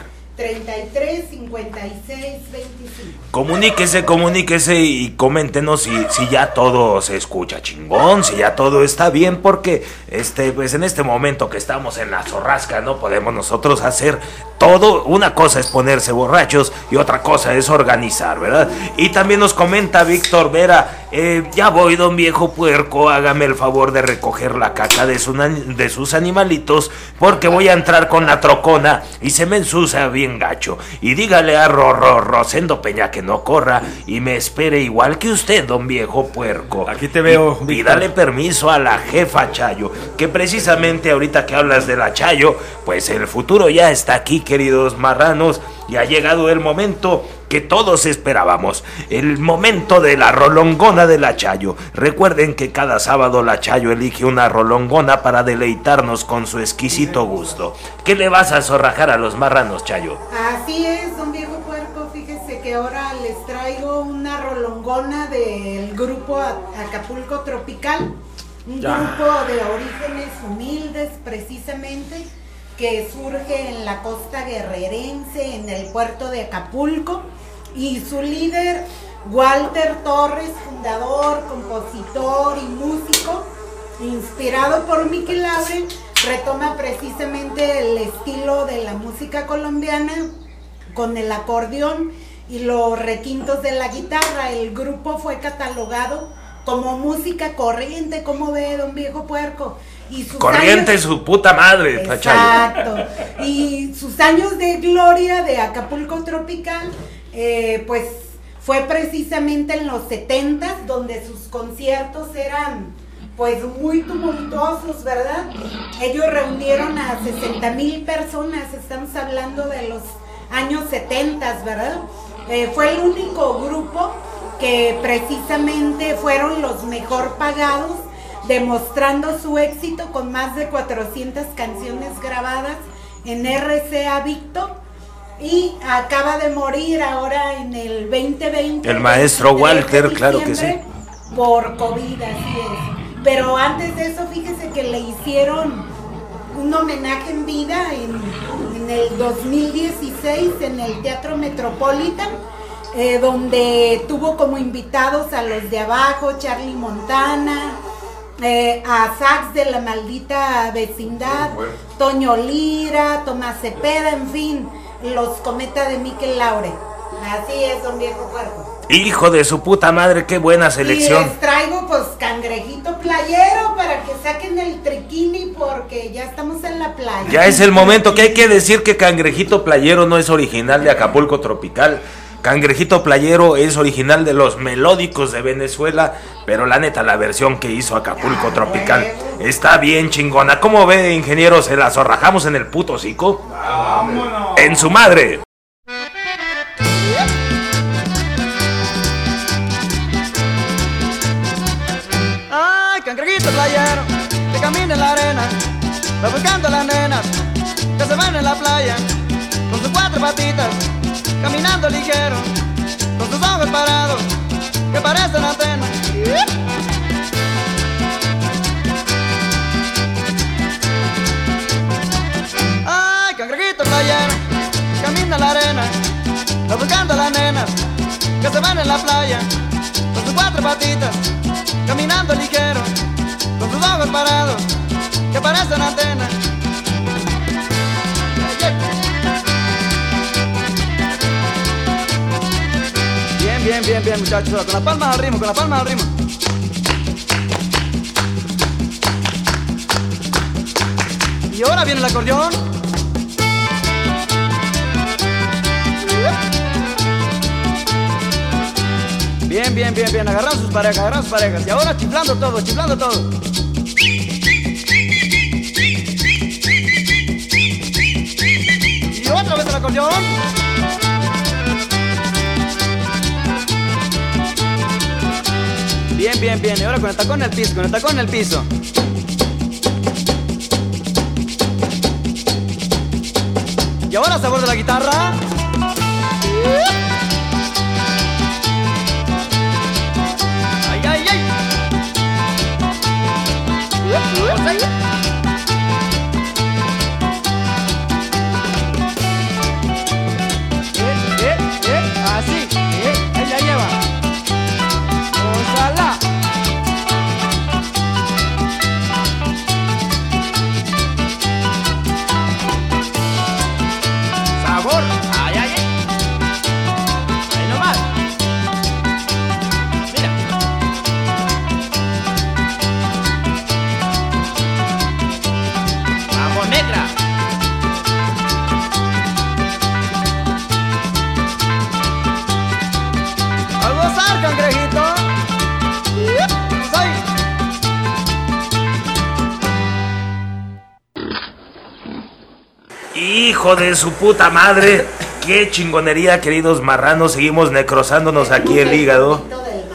Speaker 4: 335625.
Speaker 3: Comuníquese y coméntenos si ya todo se escucha chingón, si ya todo está bien, porque pues en este momento que estamos en la zorrasca no podemos nosotros hacer todo. Una cosa es ponerse borrachos y otra cosa es organizar, ¿verdad? Y también nos comenta Víctor Vera, ya voy, don Viejo Puerco, hágame el favor de recoger la caca de sus animalitos, porque voy a entrar con la trocona y se me ensucia bien gacho. Y dígale a Rosendo Peña que no corra y me espere igual que usted, don Viejo Puerco.
Speaker 6: Aquí te veo,
Speaker 3: y pídale permiso a la jefa Chayo, que precisamente ahorita que hablas de la Chayo, pues el futuro ya está aquí, queridos marranos, y ha llegado el momento que todos esperábamos, el momento de la rolongona de la Chayo. Recuerden que cada sábado la Chayo elige una rolongona para deleitarnos con su exquisito gusto. ¿Qué le vas a zorrajar a los marranos, Chayo?
Speaker 4: Así es, don Viejo Puerco, fíjese que ahora les traigo una rolongona del grupo Acapulco Tropical, un grupo de orígenes humildes precisamente, que surge en la costa guerrerense, en el puerto de Acapulco, y su líder, Walter Torres, fundador, compositor y músico, inspirado por Mickey Laure, retoma precisamente el estilo de la música colombiana con el acordeón y los requintos de la guitarra. El grupo fue catalogado como música corriente, como ve, don Viejo Puerco. Y sus
Speaker 3: corriente años, su puta madre,
Speaker 4: exacto. Y sus años de gloria de Acapulco Tropical, pues fue precisamente en los 70s, donde sus conciertos eran pues muy tumultuosos, ¿verdad? Ellos reunieron a 60,000 personas, estamos hablando de los años 70s, ¿verdad? Fue el único grupo que precisamente fueron los mejor pagados, demostrando su éxito con más de 400 canciones grabadas en RCA Victor, y acaba de morir ahora en el 2020
Speaker 3: el maestro Walter, claro que sí,
Speaker 4: por COVID, así es. Pero antes de eso, fíjese que le hicieron un homenaje en vida en el 2016 en el Teatro Metropolitan, donde tuvo como invitados a Los de Abajo, Charlie Montana, a Sax de la Maldita Vecindad, Toño Lira, Tomás Cepeda, en fin, los Cometa de Mickey Laure. Así es, don Viejo Puerco.
Speaker 3: Hijo de su puta madre, qué buena selección.
Speaker 4: Y les traigo pues cangrejito playero para que saquen el triquini, porque ya estamos en la playa.
Speaker 3: Ya es el momento, que hay que decir que Cangrejito Playero no es original de Acapulco Tropical. Cangrejito Playero es original de Los Melódicos de Venezuela, pero la neta, la versión que hizo Acapulco Tropical está bien chingona. ¿Cómo ve, ingeniero? ¿Se la zorrajamos en el puto hocico? ¡Vámonos! ¡En su madre!
Speaker 9: Ay, cangrejito playero, que camina en la arena, va buscando a las nenas que se van en la playa, con sus 4 patitas, caminando ligero, con sus ojos parados, que parecen antenas. Ay, cangrejito playero, camina en la arena, va buscando a las nenas que se van en la playa, con sus 4 patitas, caminando ligero, con sus ojos parados, que parecen antenas. Bien, muchachos, con las palmas al ritmo, con las palmas al ritmo. Y ahora viene el acordeón. Bien, bien, bien, bien. Agarran sus parejas, agarran sus parejas. Y ahora chiflando todo, chiflando todo. Y otra vez el acordeón. Bien, bien, bien. Y ahora con el tacón en el piso, con el tacón en el piso. Y ahora sabor de la guitarra. Ay, ay, ay.
Speaker 10: Así, ella lleva. Ojalá. Sabor, ay, ay, ay. Ahí nomás. Mira. Vamos, negra.
Speaker 9: A gozar, cangrejito. ¡Soy!
Speaker 3: Hijo de su puta madre. Qué chingonería, queridos marranos. Seguimos necrosándonos aquí el hígado.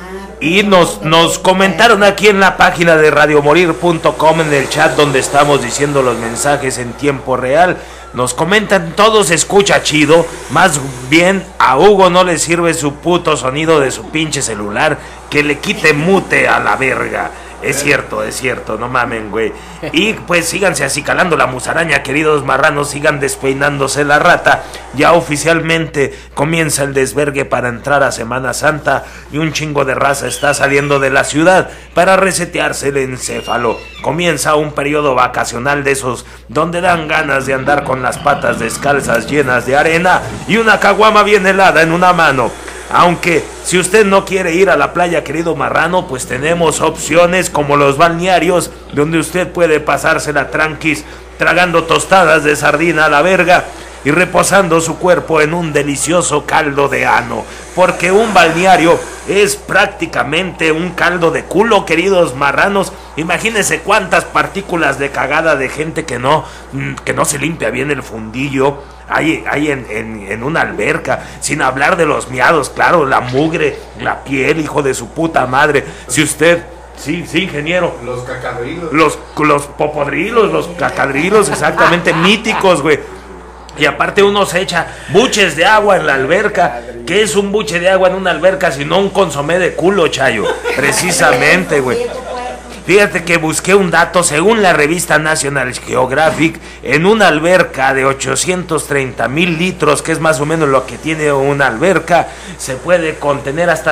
Speaker 3: Y nos comentaron aquí en la página de radiomorir.com, en el chat donde estamos diciendo los mensajes en tiempo real. Nos comentan, todo se escucha chido. Más bien a Hugo no le sirve su puto sonido de su pinche celular. Que le quite mute a la verga. Es cierto, no mamen, güey. Y pues síganse acicalando la musaraña, queridos marranos, sigan despeinándose la rata. Ya oficialmente comienza el desvergue para entrar a Semana Santa y un chingo de raza está saliendo de la ciudad para resetearse el encéfalo. Comienza un periodo vacacional de esos donde dan ganas de andar con las patas descalzas llenas de arena y una caguama bien helada en una mano. Aunque si usted no quiere ir a la playa, querido marrano, pues tenemos opciones como los balnearios, donde usted puede pasársela tranquis, tragando tostadas de sardina a la verga y reposando su cuerpo en un delicioso caldo de ano. Porque un balneario es prácticamente un caldo de culo, queridos marranos. Imagínense cuántas partículas de cagada de gente que no se limpia bien el fundillo hay en una alberca, sin hablar de los miados, claro, la mugre, la piel, hijo de su puta madre. Si usted... Sí, ingeniero.
Speaker 11: Los cacadrilos.
Speaker 3: Los popodrilos, los cacadrilos, exactamente, míticos, güey. Y aparte uno se echa buches de agua en la alberca. ¿Qué es un buche de agua en una alberca sino un consomé de culo, Chayo? Precisamente, güey. Fíjate que busqué un dato, según la revista National Geographic, en una alberca de 830,000 litros, que es más o menos lo que tiene una alberca, se puede contener hasta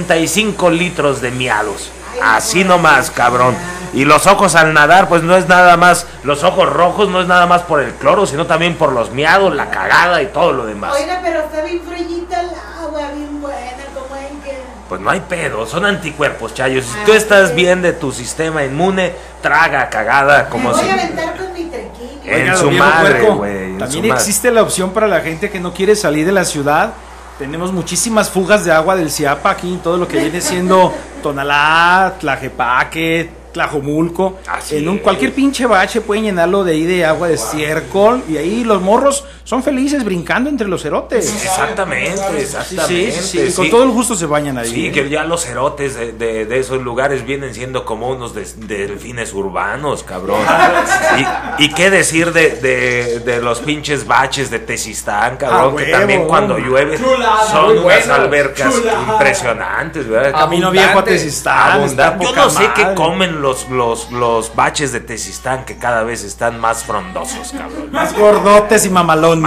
Speaker 3: 75 litros de miados. Así nomás, cabrón. Y los ojos al nadar, pues no es nada más, los ojos rojos no es nada más por el cloro, sino también por los miados, la cagada y todo lo demás.
Speaker 4: Oiga, pero está bien frillita el agua, bien buena, como en que...
Speaker 3: Pues no hay pedo, son anticuerpos, Chayo. Si tú estás bien de tu sistema inmune, traga cagada como si...
Speaker 4: Me voy a aventar con mi trequillo.
Speaker 3: En su madre, güey.
Speaker 6: También existe la opción para la gente que no quiere salir de la ciudad. Tenemos muchísimas fugas de agua del Ciapa aquí, todo lo que viene siendo Tonalá, Tlajepaque, Tlajomulco. Cualquier pinche bache pueden llenarlo de ahí de agua de estiércol y ahí los morros son felices brincando entre los cerotes.
Speaker 3: Exactamente.
Speaker 6: Sí. Con todo el gusto se bañan ahí.
Speaker 3: Sí, que ya los cerotes de esos lugares vienen siendo como unos delfines urbanos, cabrón. Y qué decir de los pinches baches de Tezistán, cabrón, que también cuando llueve son unas albercas impresionantes, ¿verdad?
Speaker 6: Camino viejo a Tezistán.
Speaker 3: Yo no sé qué comen los baches de Tezistán, que cada vez están más frondosos, cabrón.
Speaker 6: Más gordotes y mamalones.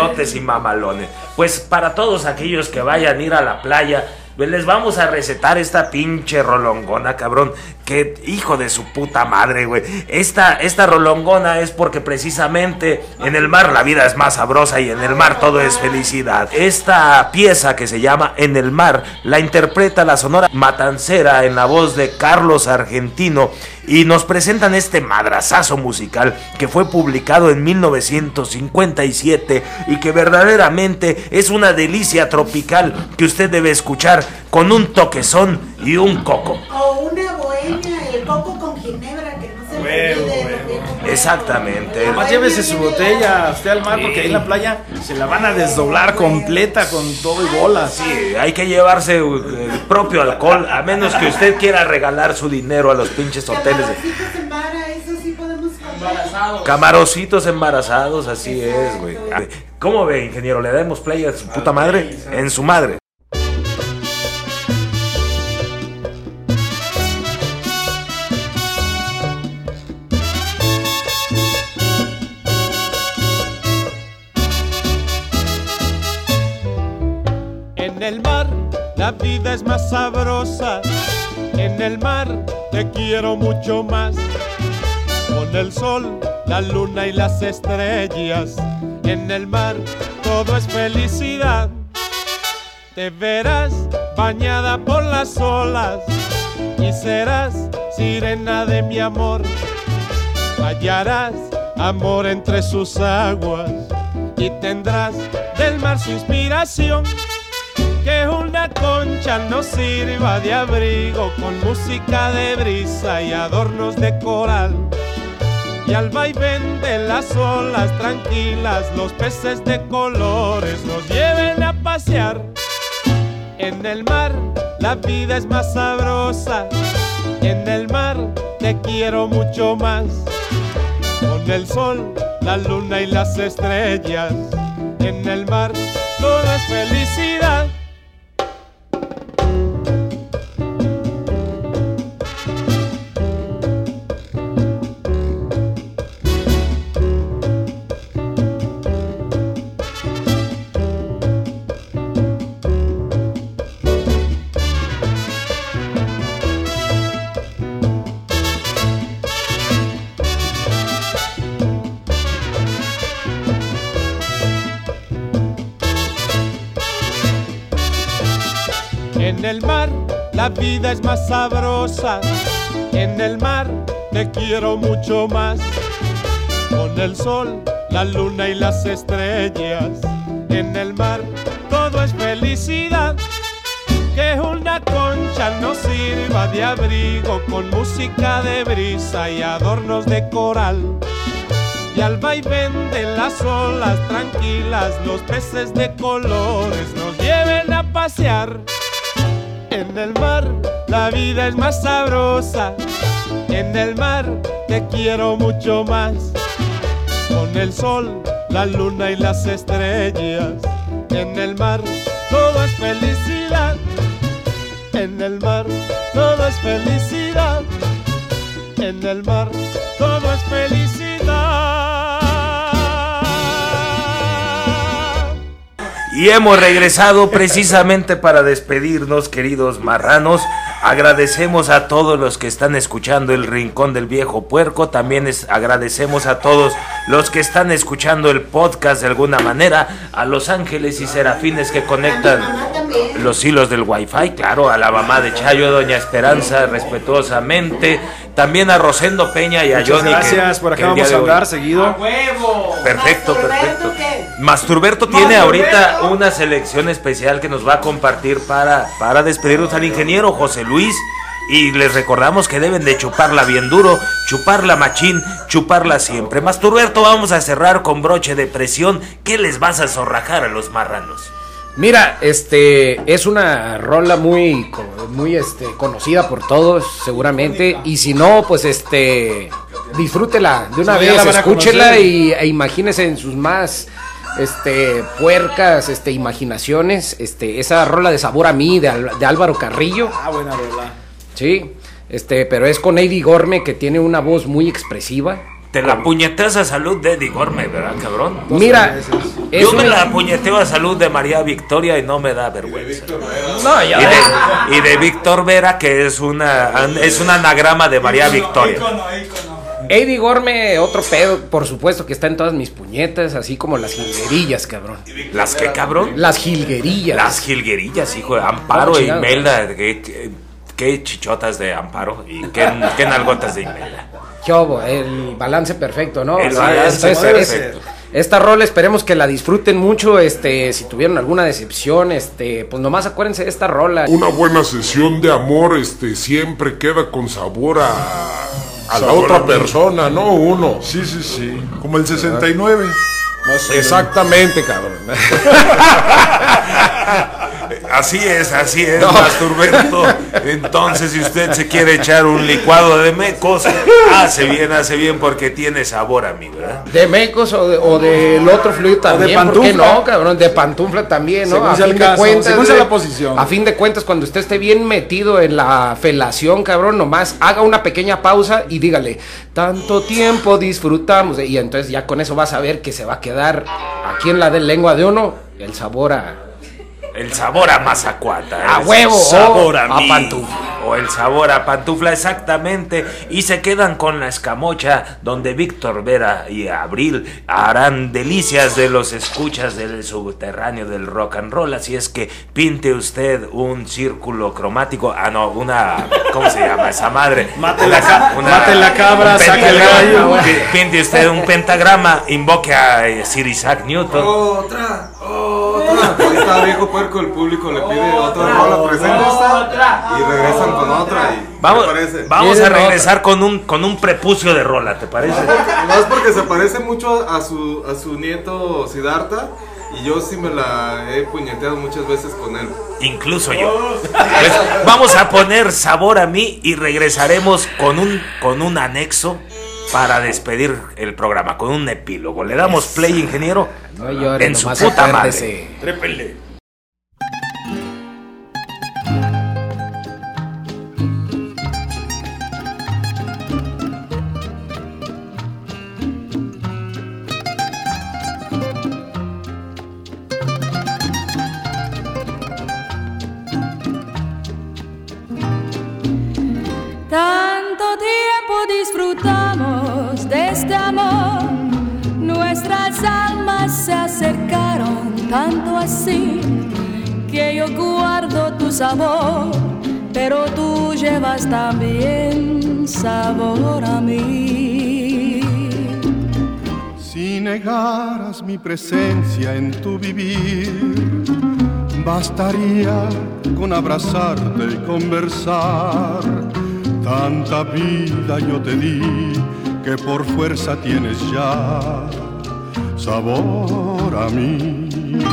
Speaker 3: Pues para todos aquellos que vayan a ir a la playa, les vamos a recetar esta pinche rolongona, cabrón. Que hijo de su puta madre, güey. Esta rolongona es porque precisamente en el mar la vida es más sabrosa y en el mar todo es felicidad. Esta pieza que se llama En el mar la interpreta la Sonora Matancera en la voz de Carlos Argentino y nos presentan este madrazazo musical que fue publicado en 1957 y que verdaderamente es una delicia tropical que usted debe escuchar con un toquezón y un coco.
Speaker 4: O una bohemia, el coco con ginebra, que no se olvide.
Speaker 3: Exactamente.
Speaker 6: Además llévese su botella usted al mar, porque ahí en la playa se la van a desdoblar completa con todo y bolas.
Speaker 3: Sí, hay que llevarse el propio alcohol, a menos que usted quiera regalar su dinero a los pinches hoteles.
Speaker 4: Camaroncitos en vara, eso sí podemos comprar.
Speaker 3: Camarocitos embarazados, así es, güey. ¿Cómo ve, ingeniero? ¿Le damos play a su puta madre? En su madre.
Speaker 11: En el mar la vida es más sabrosa, en el mar te quiero mucho más. Con el sol, la luna y las estrellas, en el mar todo es felicidad. Te verás bañada por las olas y serás sirena de mi amor. Hallarás amor entre sus aguas y tendrás del mar su inspiración. Que una concha nos sirva de abrigo con música de brisa y adornos de coral. Y al vaivén de las olas tranquilas los peces de colores nos lleven a pasear. En el mar la vida es más sabrosa, en el mar te quiero mucho más. Con el sol, la luna y las estrellas, en el mar todo es felicidad. En el mar la vida es más sabrosa, en el mar te quiero mucho más. Con el sol, la luna y las estrellas, en el mar todo es felicidad. Que una concha nos sirva de abrigo con música de brisa y adornos de coral. Y al vaivén de las olas tranquilas los peces de colores nos lleven a pasear. En el mar la vida es más sabrosa, en el mar te quiero mucho más. Con el sol, la luna y las estrellas, en el mar todo es felicidad. En el mar todo es felicidad, en el mar todo es felicidad.
Speaker 3: Y hemos regresado precisamente para despedirnos, queridos marranos. Agradecemos a todos los que están escuchando El Rincón del Viejo Puerco. También agradecemos a todos los que están escuchando el podcast de alguna manera. A los ángeles y serafines que conectan los hilos del wifi. Claro, a la mamá de Chayo, doña Esperanza, respetuosamente. También a Rosendo Peña y a
Speaker 6: muchas
Speaker 3: Johnny.
Speaker 6: Gracias, por acá vamos a hablar seguido.
Speaker 10: ¡A huevo!
Speaker 3: Perfecto, perfecto. Masturberto tiene ahorita una selección especial que nos va a compartir para despedirnos al ingeniero José Luis. Y les recordamos que deben de chuparla bien duro, chuparla machín, chuparla siempre. Masturberto, vamos a cerrar con broche de presión. ¿Qué les vas a zorrajar a los marranos?
Speaker 5: Mira, es una rola muy conocida por todos, seguramente. Y si no, pues disfrútela de una vez, escúchela e imagínese en sus más puercas imaginaciones, esa rola de Sabor a mí de Álvaro Carrillo.
Speaker 6: Ah, buena rola.
Speaker 5: Sí, pero es con Eddie Gorme, que tiene una voz muy expresiva.
Speaker 3: Te la puñeteas a salud de Eddie Gorme, ¿verdad, cabrón?
Speaker 5: Mira,
Speaker 3: yo me la puñeteo a salud de María Victoria y no me da vergüenza.
Speaker 5: No,
Speaker 3: y de Víctor Vera, que es un anagrama de María Victoria.
Speaker 5: Eddie Gorme, otro pedo, por supuesto que está en todas mis puñetas, así como las jilguerillas, cabrón.
Speaker 3: ¿Las qué, cabrón?
Speaker 5: Las jilguerillas.
Speaker 3: Las jilguerillas, hijo de Amparo y Imelda. qué chichotas de Amparo y qué nalgotas de Imelda.
Speaker 5: ¿Qué hubo? El balance perfecto, ¿no?
Speaker 3: El balance perfecto.
Speaker 5: Esta rola esperemos que la disfruten mucho, si tuvieron alguna decepción, pues nomás acuérdense de esta rola.
Speaker 12: Una buena sesión de amor, siempre queda con sabor a la otra persona, ¿no? Uno.
Speaker 13: Sí. Como el 69.
Speaker 12: Exactamente, cabrón.
Speaker 3: Así es, no. Masturbento. Entonces, si usted se quiere echar un licuado de mecos, hace bien porque tiene sabor a mí, ¿verdad?
Speaker 5: De mecos o del otro fluido también, ¿por qué no, cabrón? De pantufla también, ¿no?
Speaker 6: Según sea la posición.
Speaker 5: A fin de cuentas, cuando usted esté bien metido en la felación, cabrón, nomás haga una pequeña pausa y dígale, tanto tiempo disfrutamos, y entonces ya con eso vas a ver que se va a quedar aquí en la de lengua de uno el sabor a
Speaker 3: mazacuata.
Speaker 5: A huevo.
Speaker 3: Sabor a
Speaker 5: pantufla.
Speaker 3: O el sabor a pantufla, exactamente. Y se quedan con la escamocha, donde Víctor Vera y Abril harán delicias de los escuchas del subterráneo del rock and roll. Así es que pinte usted un círculo cromático. ¿Cómo se llama esa madre?
Speaker 6: Mate la cabra, saque el gallo.
Speaker 3: Pinte usted un pentagrama, invoque a Sir Isaac Newton.
Speaker 14: Otra. Ahí está Viejo Puerco, el público le pide otra rola, presenta esta y regresan con otra.
Speaker 3: Vamos a regresar con un prepucio de rola, ¿te parece?
Speaker 14: No es porque se parece mucho a su nieto Siddhartha. Y yo sí me la he puñeteado muchas veces con él.
Speaker 3: Incluso yo. Pues vamos a poner sabor a mí y regresaremos con un anexo para despedir el programa, con un epílogo. Le damos play, ingeniero.
Speaker 5: No llore,
Speaker 3: en su puta madre.
Speaker 6: Trépele.
Speaker 15: Tanto tiempo disfrutamos de este amor, nuestras almas se acercaron tanto así, que yo guardo tu sabor, pero tú llevas también sabor a mí.
Speaker 13: Si negaras mi presencia en tu vivir, bastaría con abrazarte y conversar. Tanta vida yo te di que por fuerza tienes ya sabor a mí.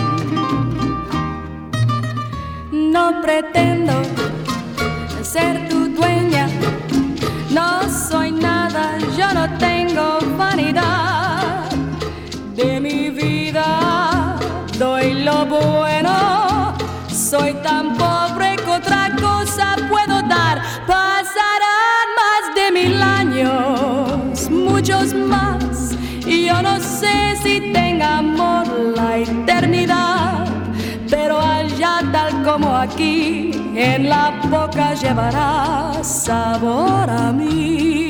Speaker 15: No pretendo ser tu dueña, no soy nada, yo no tengo vanidad. De mi vida doy lo bueno, soy tan pobre que otra cosa puedo dar. Pasarán más de 1000 años, muchos más, y yo no sé si tenga amor la eternidad, pero allá tal como aquí, en la boca llevará sabor a mí.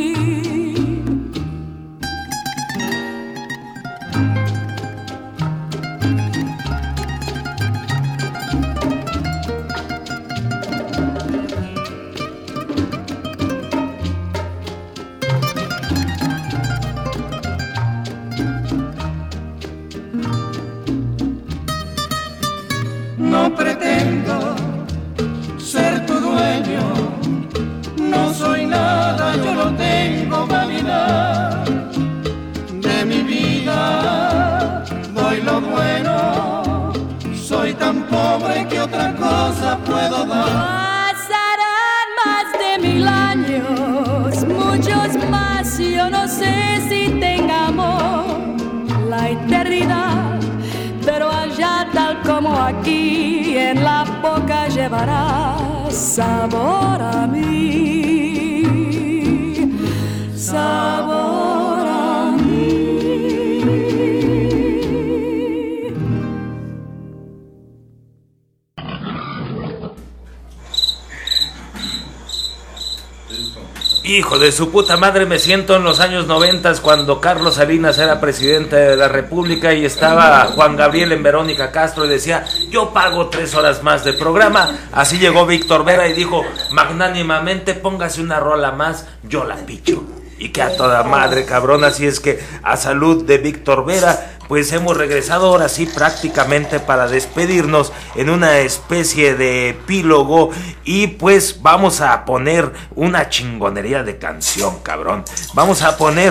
Speaker 7: No pretendo ser tu dueño, no soy nada, yo no tengo vanidad. De mi vida doy lo bueno, soy tan pobre que otra cosa puedo dar.
Speaker 15: Pasarán más de 1000 años, muchos más, yo no sé si tenga amor la eternidad, pero allá tal como aquí, en la boca llevará sabor a mí, sabor a mí.
Speaker 3: Hijo de su puta madre, me siento en los años 90 cuando Carlos Salinas era presidente de la República y estaba Juan Gabriel en Verónica Castro y decía, yo pago 3 horas más de programa. Así llegó Víctor Vera y dijo, magnánimamente, póngase una rola más, yo la picho. Y que a toda madre, cabrón. Así es que a salud de Víctor Vera, pues hemos regresado ahora sí prácticamente para despedirnos en una especie de epílogo. Y pues vamos a poner una chingonería de canción, cabrón. Vamos a poner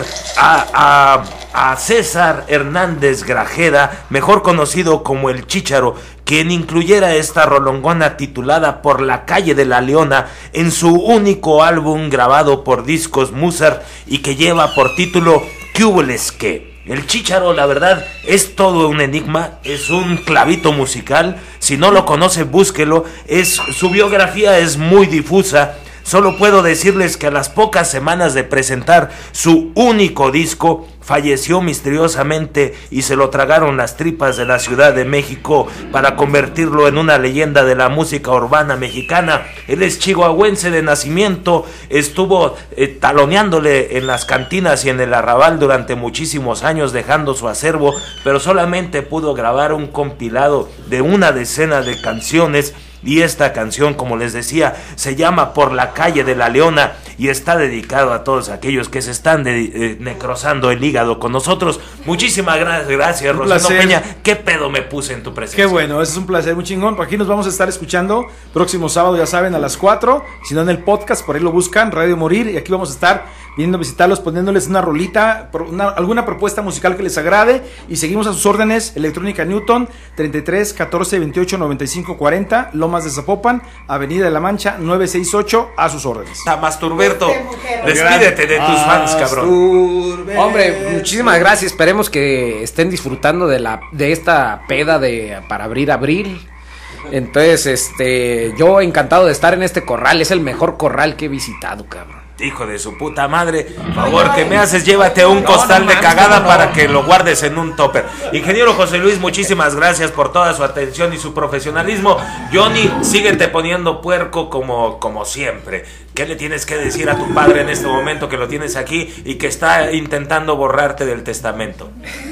Speaker 3: a César Hernández Grajeda, mejor conocido como El Chícharo, quien incluyera esta rolongona titulada Por la calle de la Leona en su único álbum grabado por Discos Musart y que lleva por título ¿Qué huboles qué? El Chícharo, la verdad, es todo un enigma, es un clavito musical. Si no lo conoce, búsquelo. Su biografía es muy difusa. Solo puedo decirles que a las pocas semanas de presentar su único disco, falleció misteriosamente y se lo tragaron las tripas de la Ciudad de México para convertirlo en una leyenda de la música urbana mexicana. Él es chihuahuense de nacimiento, estuvo taloneándole en las cantinas y en el arrabal durante muchísimos años, dejando su acervo, pero solamente pudo grabar un compilado de una decena de canciones. Y esta canción, como les decía, se llama Por la calle de la Leona y está dedicado a todos aquellos que se están necrosando el hígado con nosotros. Muchísimas gracias, Rosendo Peña. ¿Qué pedo me puse en tu presencia?
Speaker 6: Qué bueno, es un placer, muy chingón. Por aquí nos vamos a estar escuchando próximo sábado, ya saben, a las 4. Si no, en el podcast, por ahí lo buscan, Radio Morir. Y aquí vamos a estar viniendo a visitarlos, poniéndoles una rolita, alguna propuesta musical que les agrade. Y seguimos a sus órdenes. Electrónica Newton, 33 14 28 95 40, Lomas de Zapopan, Avenida de la Mancha, 968, a sus órdenes.
Speaker 3: Masturberto, despídete de tus fans, cabrón.
Speaker 5: Hombre, muchísimas gracias. Esperemos que estén disfrutando de esta peda para abrir abril. Entonces, yo encantado de estar en este corral. Es el mejor corral que he visitado, cabrón.
Speaker 3: Hijo de su puta madre, favor que me haces, llévate un costal de cagada para que lo guardes en un topper. Ingeniero José Luis, muchísimas gracias por toda su atención y su profesionalismo. Johnny, síguete poniendo puerco como siempre. ¿Qué le tienes que decir a tu padre en este momento que lo tienes aquí y que está intentando borrarte del testamento?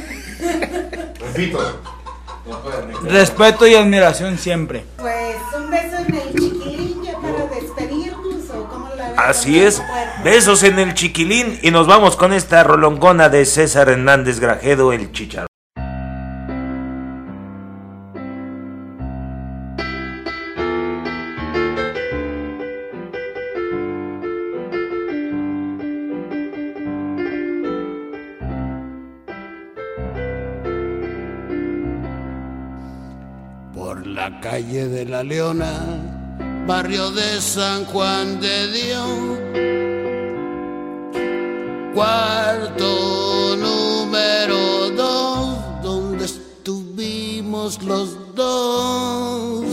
Speaker 12: Repito.
Speaker 16: Respeto y admiración siempre.
Speaker 4: Pues un beso en el chiquilín ya para despedirnos, o cómo la ves.
Speaker 3: Así es, besos en el chiquilín y nos vamos con esta rolongona de César Hernández Grajeda, El Chícharo.
Speaker 7: Por la calle de la Leona, barrio de San Juan de Dios, cuarto número 2, donde estuvimos los dos,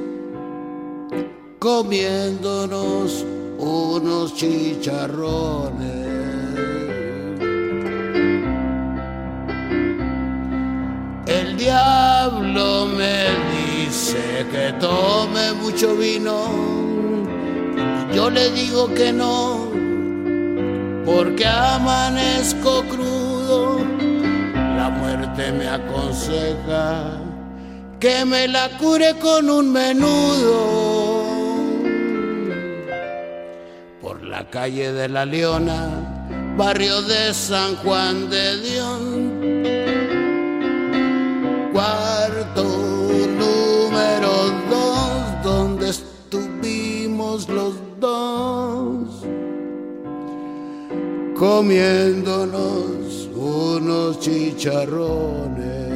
Speaker 7: comiéndonos unos chicharrones. El diablo me dice que tome mucho vino, yo le digo que no, porque amanezco crudo. La muerte me aconseja que me la cure con un menudo. Por la calle de la Leona, barrio de San Juan de Dios, cuarto número 2, donde estuvimos los dos, comiéndonos unos chicharrones.